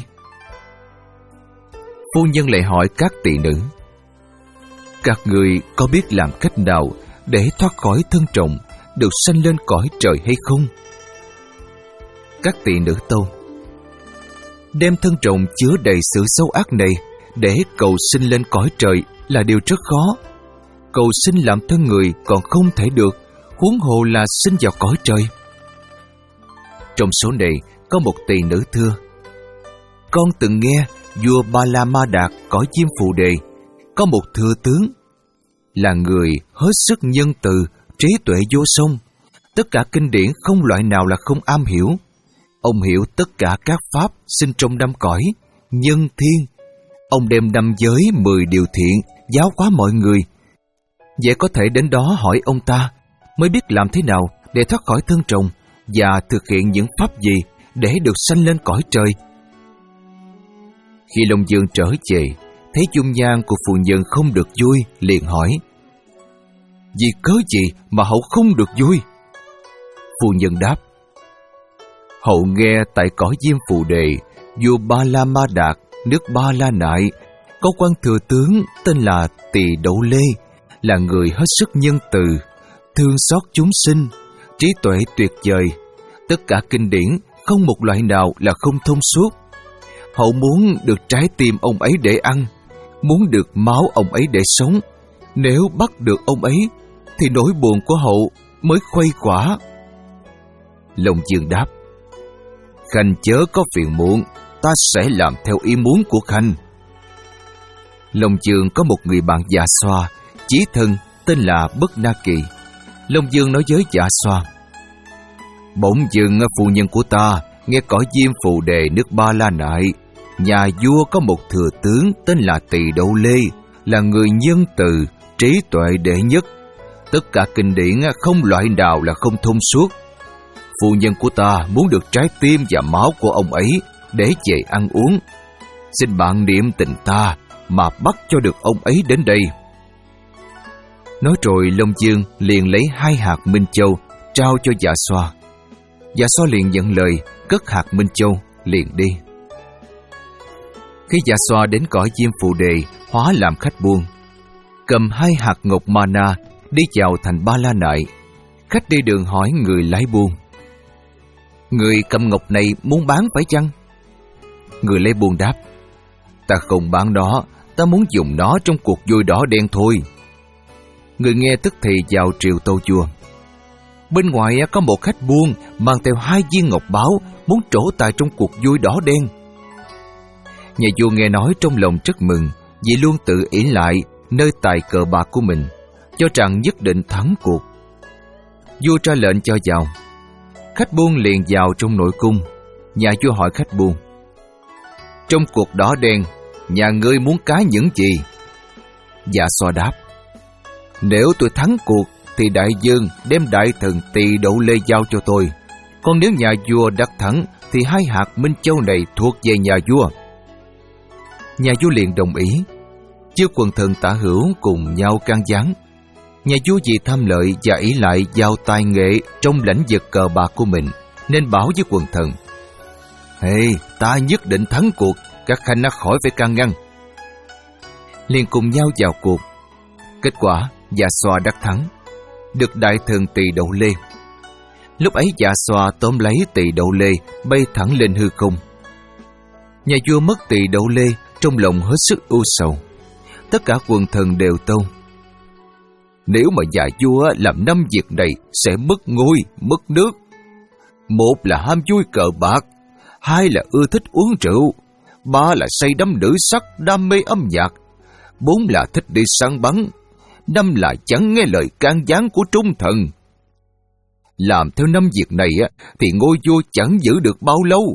Phu nhân lại hỏi các tỳ nữ: các người có biết làm cách nào để thoát khỏi thân trọng, được sanh lên cõi trời hay không? Các tỳ nữ tâu: đem thân trọng chứa đầy sự xấu ác này để cầu sinh lên cõi trời là điều rất khó. Cầu sinh làm thân người còn không thể được, huống hồ là sinh vào cõi trời. Trong số này có một tỳ nữ thưa: con từng nghe vua Ba La Ma Đạt cõi Diêm Phù Đề có một thừa tướng, là người hết sức nhân từ, trí tuệ vô song, tất cả kinh điển không loại nào là không am hiểu. Ông hiểu tất cả các pháp sinh trong năm cõi nhân thiên. Ông đem năm giới mười điều thiện giáo hóa mọi người. Vậy có thể đến đó hỏi ông ta, mới biết làm thế nào để thoát khỏi thân trồng và thực hiện những pháp gì để được sanh lên cõi trời. Khi Long Dương trở về, thấy dung nhan của phu nhân không được vui, liền hỏi: vì cớ gì mà hậu không được vui? Phu nhân đáp: hậu nghe tại cõi Diêm Phù Đề, vua Ba La Ma Đạt, nước Ba La Nại, có quan thừa tướng tên là Tỳ Đậu Lê, là người hết sức nhân từ, thương xót chúng sinh, trí tuệ tuyệt vời. Tất cả kinh điển không một loại nào là không thông suốt. Hậu muốn được trái tim ông ấy để ăn, muốn được máu ông ấy để sống. Nếu bắt được ông ấy thì nỗi buồn của hậu mới khuây khỏa. Long Dương đáp: khanh chớ có phiền muộn, ta sẽ làm theo ý muốn của khanh. Long Dương có một người bạn Dạ Xoa, chí thân tên là Bất Na Kỳ. Long Dương nói với Dạ Xoa: bỗng dưng phu nhân của ta nghe cõi Diêm Phù Đề nước Ba La Nại, nhà vua có một thừa tướng tên là Tỳ Đậu Lê, là người nhân từ, trí tuệ đệ nhất. Tất cả kinh điển không loại nào là không thông suốt. Phu nhân của ta muốn được trái tim và máu của ông ấy để về ăn uống. Xin bạn niệm tình ta mà bắt cho được ông ấy đến đây. Nói rồi Long Dương liền lấy hai hạt Minh Châu trao cho Dạ Xoa. Dạ Xoa liền nhận lời, cất hạt Minh Châu liền đi. Khi Dạ Xoa đến cõi Diêm Phù Đề, hóa làm khách buôn, cầm hai hạt ngọc mana đi vào thành Ba La Nại. Khách đi đường hỏi người lái buôn: người cầm ngọc này muốn bán phải chăng? Người lấy buôn đáp: ta không bán nó, ta muốn dùng nó trong cuộc vui đỏ đen thôi. Người nghe tức thì vào triều tâu vua. Bên ngoài có một khách buôn mang theo hai viên ngọc báo, muốn trổ tài trong cuộc vui đỏ đen. Nhà vua nghe nói trong lòng rất mừng, vì luôn tự ỷ lại nơi tài cờ bạc của mình, cho rằng nhất định thắng cuộc. Vua ra lệnh cho vào. Khách buôn liền vào trong nội cung. Nhà vua hỏi khách buôn: trong cuộc đỏ đen, nhà ngươi muốn cá những gì? Dạ Xoa đáp: nếu tôi thắng cuộc thì đại dương đem đại thần Tỳ Đậu Lê giao cho tôi. Còn nếu nhà vua đắc thắng thì hai hạt Minh Châu này thuộc về nhà vua. Nhà vua liền đồng ý. Chư quần thần Tả Hữu cùng nhau can gián. Nhà vua vì tham lợi và ỷ lại vào tài nghệ trong lãnh vực cờ bạc của mình, nên bảo với quần thần: Hey, ta nhất định thắng cuộc, các khanh đã khỏi phải can ngăn. Liền cùng nhau vào cuộc. Kết quả, Dạ Xoa đắc thắng, được đại thần Tỳ Đậu Lê. Lúc ấy Dạ Xoa tóm lấy Tỳ Đậu Lê, bay thẳng lên hư không. Nhà vua mất Tỳ Đậu Lê, trong lòng hết sức ưu sầu. Tất cả quần thần đều tâu: Nếu mà nhà vua làm năm việc này, sẽ mất ngôi, mất nước. Một là ham vui cờ bạc, hai là ưa thích uống rượu, ba là say đắm nữ sắc, đam mê âm nhạc, bốn là thích đi săn bắn, năm là chẳng nghe lời can gián của trung thần. Làm theo năm việc này thì ngôi vua chẳng giữ được bao lâu.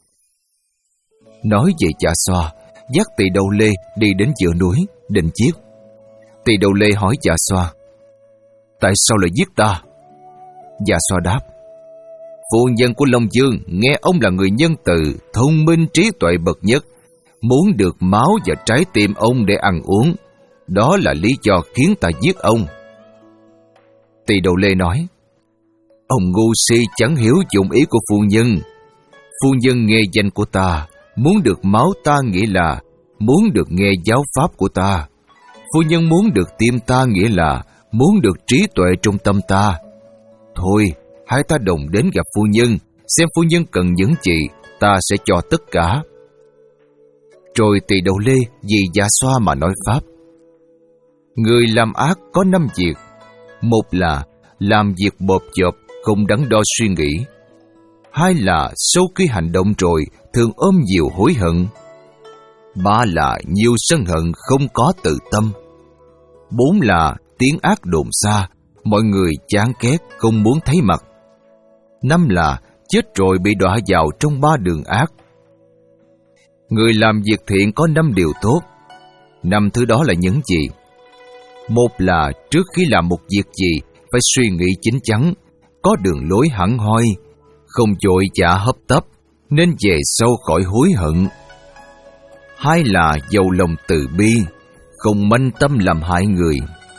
Nói về Dạ Xoa, dắt Tỳ Đậu Lê đi đến giữa núi, định giết. Tỳ Đậu Lê hỏi Dạ Xoa: Tại sao lại giết ta? Dạ Xoa đáp: Phu nhân của Long Vương nghe ông là người nhân từ, thông minh, trí tuệ bậc nhất, muốn được máu và trái tim ông để ăn uống. Đó là lý do khiến ta giết ông. Tỳ Đậu Lê nói: Ông ngu si chẳng hiểu dụng ý của phu nhân. Phu nhân nghe danh của ta, muốn được máu ta nghĩa là muốn được nghe giáo pháp của ta. Phu nhân muốn được tim ta nghĩa là muốn được trí tuệ trong tâm ta. Thôi, hai ta đồng đến gặp phu nhân, xem phu nhân cần những gì, ta sẽ cho tất cả. Rồi Tỳ Đậu Lê vì Dạ Xoa mà nói pháp. Người làm ác có năm việc. Một là làm việc bộp chộp, không đắn đo suy nghĩ. Hai là sau khi hành động rồi thường ôm nhiều hối hận. Ba là nhiều sân hận không có tự tâm. Bốn là tiếng ác đồn xa, mọi người chán ghét không muốn thấy mặt. Năm là chết rồi bị đọa vào trong ba đường ác. Người làm việc thiện có năm điều tốt. Năm thứ đó là những gì? Một là trước khi làm một việc gì phải suy nghĩ chín chắn, có đường lối hẳn hoi, không vội vã hấp tấp, nên về sau khỏi hối hận. Hai là giàu lòng từ bi, không manh tâm làm hại người.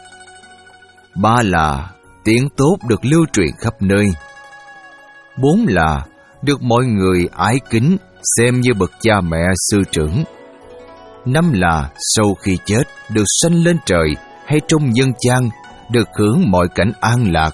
Ba là tiếng tốt được lưu truyền khắp nơi. Bốn là được mọi người ái kính, xem như bậc cha mẹ sư trưởng. Năm là sau khi chết được sanh lên trời hay trong nhân gian, được hưởng mọi cảnh an lạc.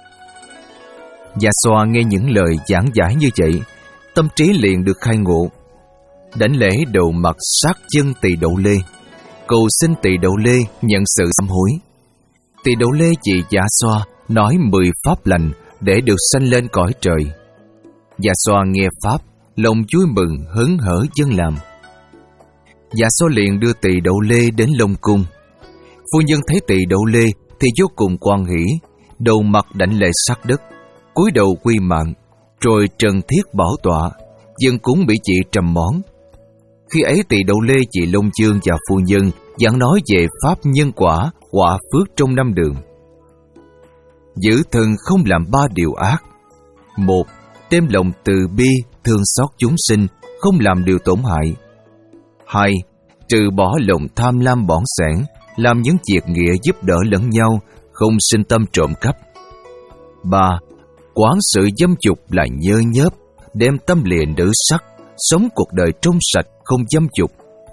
Dạ Xoa nghe những lời giảng giải như vậy, tâm trí liền được khai ngộ. Đảnh lễ đầu mặt sát chân Tỳ Đậu Lê, cầu xin Tỳ Đậu Lê nhận sự sám hối. Tỳ Đậu Lê vì Dạ Xoa nói mười pháp lành để được sanh lên cõi trời. Dạ Xoa nghe pháp, lòng vui mừng hớn hở dân làm. Dạ Xoa liền đưa Tỳ Đậu Lê đến Long cung. Phu nhân thấy Tỳ Đậu Lê thì vô cùng hoan hỉ, đầu mặt đảnh lễ sát đất, cúi đầu quy mạng, rồi trần thiết bảo tọa, dân cúng bị chị trầm món. Khi ấy Tỳ Đậu Lê chị Long Vương và phu nhân giảng nói về pháp nhân quả, quả phước trong năm đường. Giữ thần không làm ba điều ác. Một, đem lòng từ bi, thương xót chúng sinh, không làm điều tổn hại. Hai, trừ bỏ lòng tham lam bỏng sẻn, làm những việc nghĩa giúp đỡ lẫn nhau, không sinh tâm trộm cắp. Ba, quán sự dâm dục là nhơ nhớp, đem tâm lìa nữ sắc, sống cuộc đời trong sạch không dâm dục.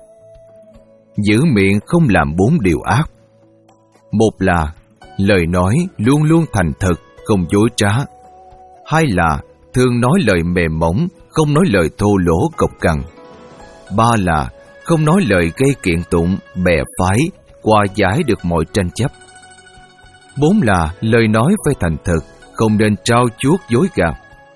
Giữ miệng không làm bốn điều ác. Một là lời nói luôn luôn thành thật, không dối trá. Hai là thường nói lời mềm mỏng, không nói lời thô lỗ cộc cằn. Ba là không nói lời gây kiện tụng, bè phái, hòa giải được mọi tranh chấp. Bốn là lời nói phải thành thật, không nên trao chuốt dối gạt.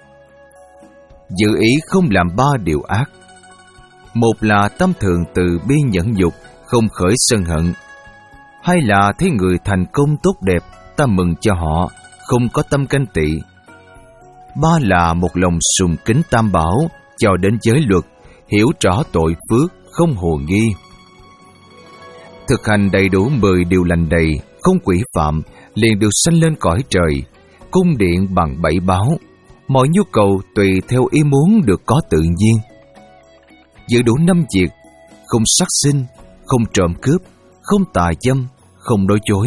Giữ ý không làm ba điều ác. Một là tâm thường từ bi nhẫn nhục, không khởi sân hận. Hai là thấy người thành công tốt đẹp, ta mừng cho họ, không có tâm ganh tị. Ba là một lòng sùng kính Tam Bảo, cho đến giới luật, hiểu rõ tội phước, không hồ nghi. Thực hành đầy đủ mười điều lành đầy, không quỷ phạm, liền được sanh lên cõi trời, cung điện bằng bảy báo, mọi nhu cầu tùy theo ý muốn được có tự nhiên. Giữ đủ năm việc, không sát sinh, không trộm cướp, không tà dâm, không nói dối,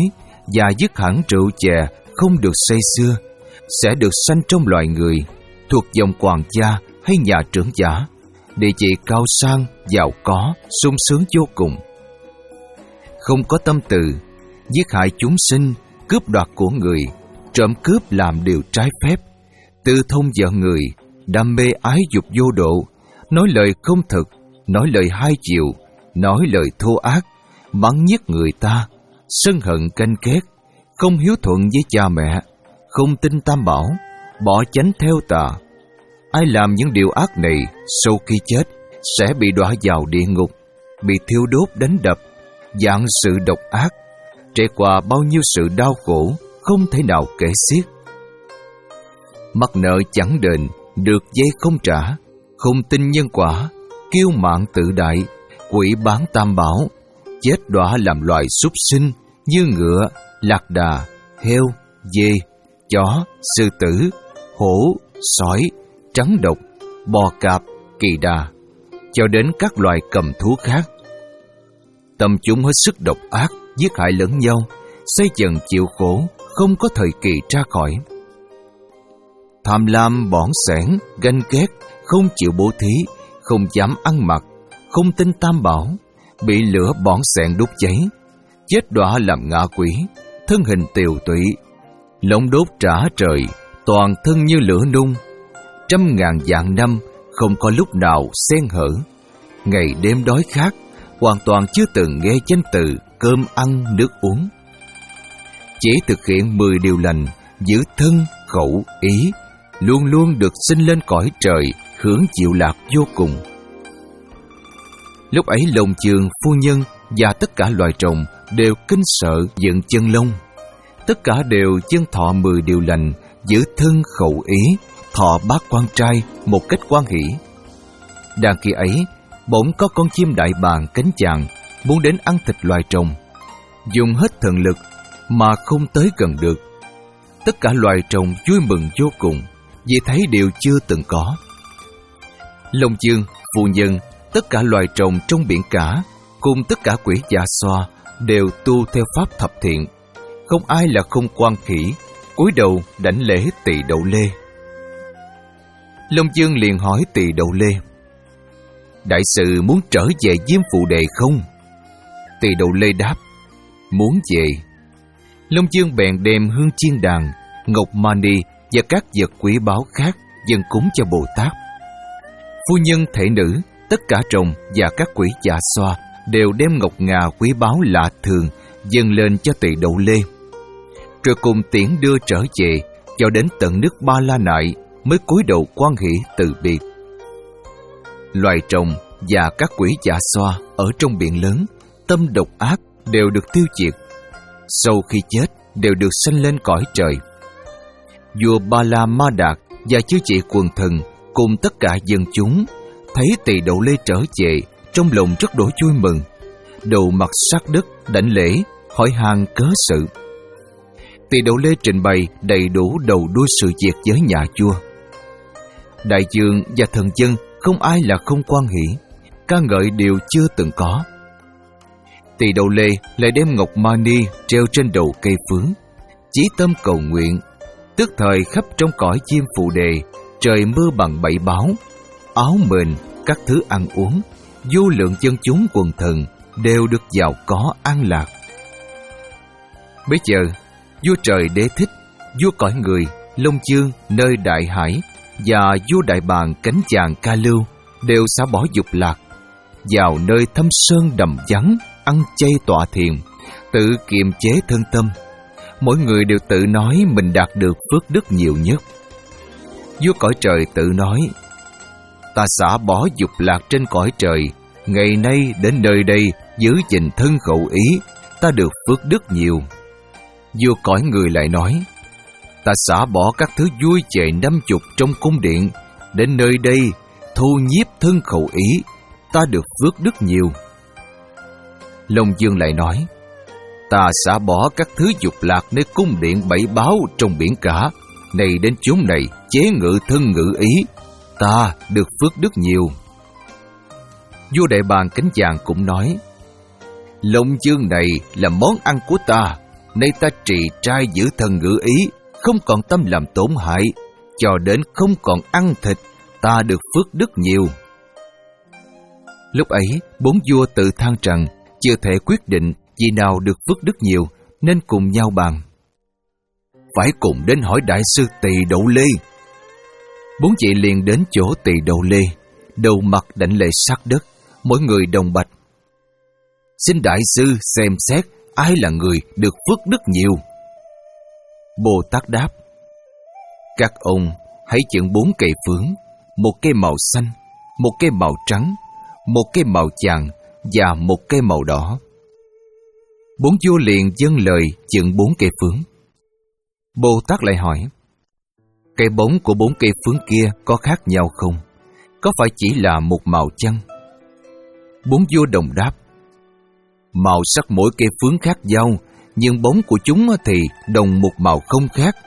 và dứt hẳn rượu chè không được say xưa, sẽ được sanh trong loài người, thuộc dòng quản gia hay nhà trưởng giả, địa vị cao sang, giàu có, sung sướng vô cùng. Không có tâm từ, giết hại chúng sinh, cướp đoạt của người, trộm cướp làm điều trái phép, tư thông vợ người, đam mê ái dục vô độ, nói lời không thực, nói lời hai chiều, nói lời thô ác, bắn giết người ta, sân hận ganh ghét, không hiếu thuận với cha mẹ, không tin tam bảo, bỏ chánh theo tà. Ai làm những điều ác này sau khi chết sẽ bị đọa vào địa ngục, bị thiêu đốt đánh đập, dạng sự độc ác, trải qua bao nhiêu sự đau khổ không thể nào kể xiết. Mắc nợ chẳng đền, được dây không trả, không tin nhân quả, kiêu mạn tự đại, quỷ bán tam bảo, chết đọa làm loài súc sinh như ngựa, lạc đà, heo, dê, chó, sư tử, hổ, sói, trắng độc, bò cạp, kỳ đà, cho đến các loài cầm thú khác. Tâm chúng hết sức độc ác, giết hại lẫn nhau, xây dần chịu khổ, không có thời kỳ ra khỏi. Tham lam bỏn sẻn, ganh ghét, không chịu bố thí, không dám ăn mặc, không tin tam bảo, bị lửa bỏn sẻn đốt cháy, chết đọa làm ngạ quỷ, thân hình tiều tụy, lông đốt trả trời, toàn thân như lửa nung, trăm ngàn vạn năm không có lúc nào xen hở, ngày đêm đói khát, hoàn toàn chưa từng nghe danh từ cơm ăn nước uống. Chỉ thực hiện mười điều lành, giữ thân, khẩu, ý, luôn luôn được sinh lên cõi trời, hưởng chịu lạc vô cùng. Lúc ấy Long Chương, phu nhân và tất cả loài trùng đều kinh sợ dựng chân lông. Tất cả đều dân thọ mười điều lành, giữ thân, khẩu, ý, thọ bát quan trai một cách hoan hỷ. Đang khi ấy, bỗng có con chim đại bàng cánh chàng muốn đến ăn thịt loài trùng, dùng hết thần lực mà không tới gần được. Tất cả loài trùng vui mừng vô cùng vì thấy điều chưa từng có. Long Chương, phu nhân, tất cả loài trùng trong biển cả cùng tất cả quỷ dạ xoa đều tu theo pháp thập thiện, không ai là không quan khỉ, cúi đầu đảnh lễ Tỳ Đậu Lê. Long Dương liền hỏi Tỳ Đậu Lê: đại sự muốn trở về Diêm Phù Đề không? Tỳ Đậu Lê đáp: muốn về. Long Dương bèn đem hương chiên đàn, ngọc mani và các vật quý báu khác dâng cúng cho Bồ Tát. Phu nhân thể nữ, tất cả trùng và các quỷ dạ xoa đều đem ngọc ngà quý báu lạ thường dâng lên cho Tỳ Đậu Lê, rồi cùng tiễn đưa trở về cho đến tận nước Ba La Nại mới cúi đầu quan hỷ từ biệt. Loài trùng và các quỷ dạ xoa ở trong biển lớn, tâm độc ác đều được tiêu diệt. Sau khi chết đều được sanh lên cõi trời. Vua Ba La Ma Đạt và chư vị quần thần cùng tất cả dân chúng thấy Tỳ Đậu Lê trở về, trong lòng rất đổ vui mừng, đầu mặt sát đất đảnh lễ, hỏi han cớ sự. Tỳ Đậu Lê trình bày đầy đủ đầu đuôi sự việc với nhà vua. Đại dương và thần dân không ai là không quan hỷ, ca ngợi điều chưa từng có. Tỳ Đậu Lê lại đem ngọc mani treo trên đầu cây phướng, chí tâm cầu nguyện, tức thời khắp trong cõi Diêm Phù Đề trời mưa bằng bảy báo, áo mền, các thứ ăn uống, vô lượng dân chúng quần thần đều được giàu có an lạc. Bây giờ vua trời Đế Thích, vua cõi người Long Dương nơi Đại Hải và vua Đại Bàng cánh chàng Ca Lưu đều xả bỏ dục lạc, vào nơi thâm sơn đầm vắng ăn chay tọa thiền, tự kiềm chế thân tâm. Mỗi người đều tự nói mình đạt được phước đức nhiều nhất. Vua cõi trời tự nói: ta xả bỏ dục lạc trên cõi trời, ngày nay đến nơi đây giữ gìn thân khẩu ý, ta được phước đức nhiều. Vua cõi người lại nói: ta xả bỏ các thứ vui chệ năm chục trong cung điện, đến nơi đây thu nhiếp thân khẩu ý, ta được phước đức nhiều. Long Dương lại nói: ta xả bỏ các thứ dục lạc nơi cung điện bảy báo trong biển cả, này đến chốn này chế ngự thân ngự ý, ta được phước đức nhiều. Vua Đại Bàng cánh chàng cũng nói: Long Dương này là món ăn của ta, nay ta trì trai giữ thần ngữ ý, không còn tâm làm tổn hại, cho đến không còn ăn thịt, ta được phước đức nhiều. Lúc ấy, bốn vua tự than rằng chưa thể quyết định vì nào được phước đức nhiều, nên cùng nhau bàn. Phải cùng đến hỏi đại sư Tỳ Đậu Lê. Bốn vị liền đến chỗ Tỳ Đậu Lê, đầu mặt đảnh lễ sát đất, mỗi người đồng bạch. Xin đại sư xem xét ai là người được phước đức nhiều. Bồ Tát đáp: Các ông hãy chọn bốn cây phướng, một cây màu xanh, một cây màu trắng, một cây màu vàng và một cây màu đỏ. Bốn vua liền dâng lời chọn bốn cây phướng. Bồ Tát lại hỏi: Cây bóng của bốn cây phướng kia có khác nhau không? Có phải chỉ là một màu chăng? Bốn vua đồng đáp: Màu sắc mỗi cây phướng khác nhau, nhưng bóng của chúng thì đồng một màu không khác.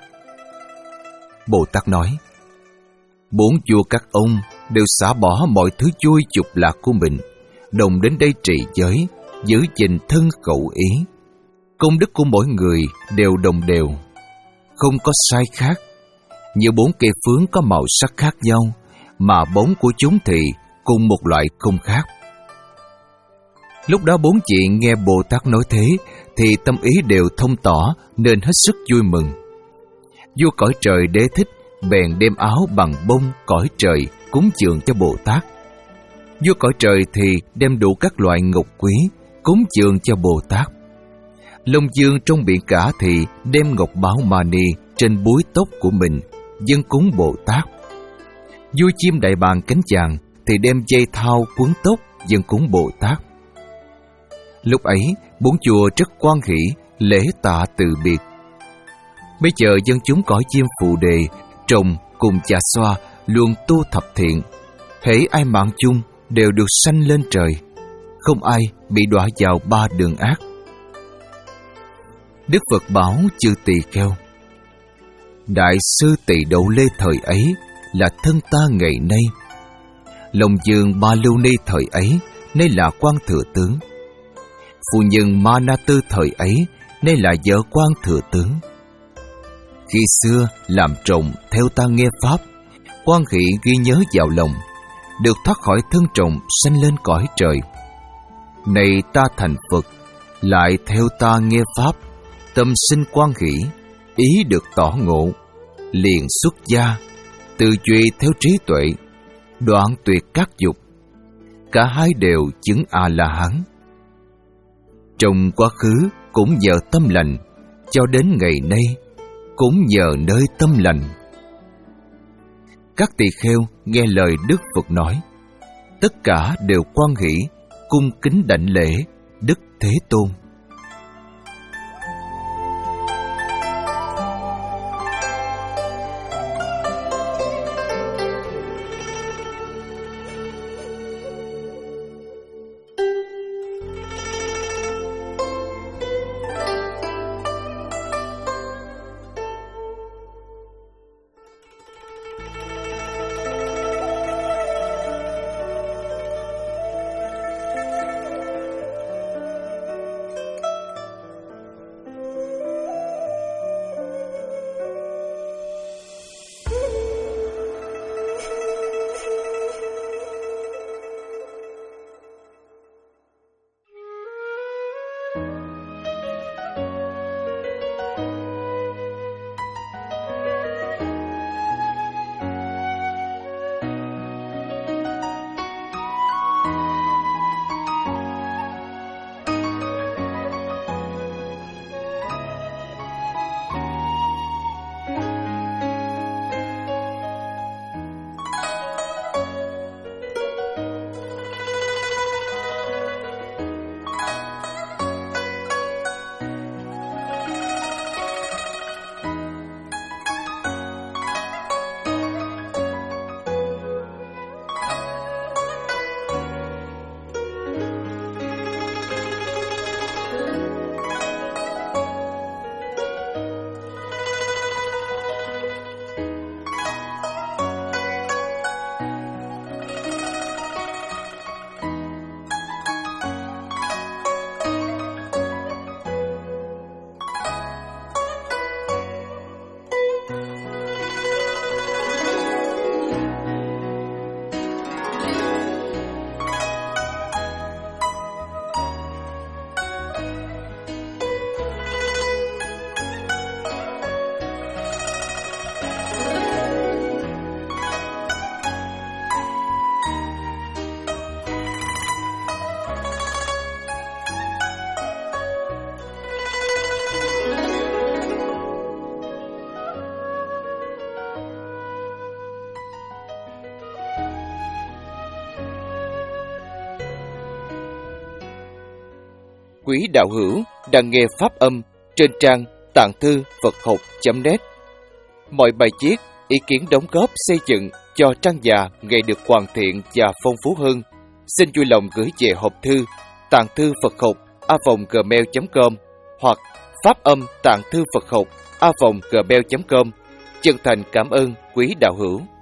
Bồ Tát nói: Bốn vua các ông đều xả bỏ mọi thứ vui dục lạc của mình, đồng đến đây trì giới, giữ gìn thân khẩu ý. Công đức của mỗi người đều đồng đều, không có sai khác. Như bốn cây phướng có màu sắc khác nhau, mà bóng của chúng thì cùng một loại không khác. Lúc đó bốn chị nghe Bồ Tát nói thế, thì tâm ý đều thông tỏ, nên hết sức vui mừng. Vua cõi trời Đế Thích bèn đem áo bằng bông cõi trời cúng dường cho Bồ Tát. Vua cõi trời thì đem đủ các loại ngọc quý cúng dường cho Bồ Tát. Long Dương trong biển cả thì đem ngọc báo mani trên búi tóc của mình dâng cúng Bồ Tát. Vua chim đại bàng cánh vàng thì đem dây thao quấn tóc dâng cúng Bồ Tát. Lúc ấy bốn vua rất hoan hỷ lễ tạ từ biệt. Bây giờ dân chúng cõi chim Phù Đề trồng cùng Chà Xoa luôn tu thập thiện, hễ ai mạng chung đều được sanh lên trời, không ai bị đọa vào ba đường ác. Đức Phật bảo chư tỳ kheo: Đại sư Tỳ Đậu Lê thời ấy là thân ta ngày nay. Long Dương Ba Lưu Ni thời ấy nay là quan thừa tướng. Phu nhân Ma Na Tư thời ấy nay là vợ quan thừa tướng. Khi xưa làm trộm theo ta nghe pháp, quan hỷ ghi nhớ vào lòng, được thoát khỏi thân trộm sanh lên cõi trời. Này ta thành Phật, lại theo ta nghe pháp, tâm sinh quan hỷ, ý được tỏ ngộ, liền xuất gia, tư duy theo trí tuệ, đoạn tuyệt các dục, cả hai đều chứng A-la-hán. Trong quá khứ cũng nhờ tâm lành, cho đến ngày nay cũng nhờ nơi tâm lành. Các tỳ kheo nghe lời Đức Phật nói, tất cả đều hoan hỷ, cung kính đảnh lễ Đức Thế Tôn. quý đạo hữu đang nghe pháp âm trên trang tạng thư Phật học chấm net. Mọi bài viết, ý kiến đóng góp xây dựng cho trang già ngày được hoàn thiện và phong phú hơn, xin vui lòng gửi về hộp thư tạng thư Phật học a vòng gmail chấm com hoặc pháp âm tạng thư Phật học a vòng gmail chấm com. Chân thành cảm ơn quý đạo hữu.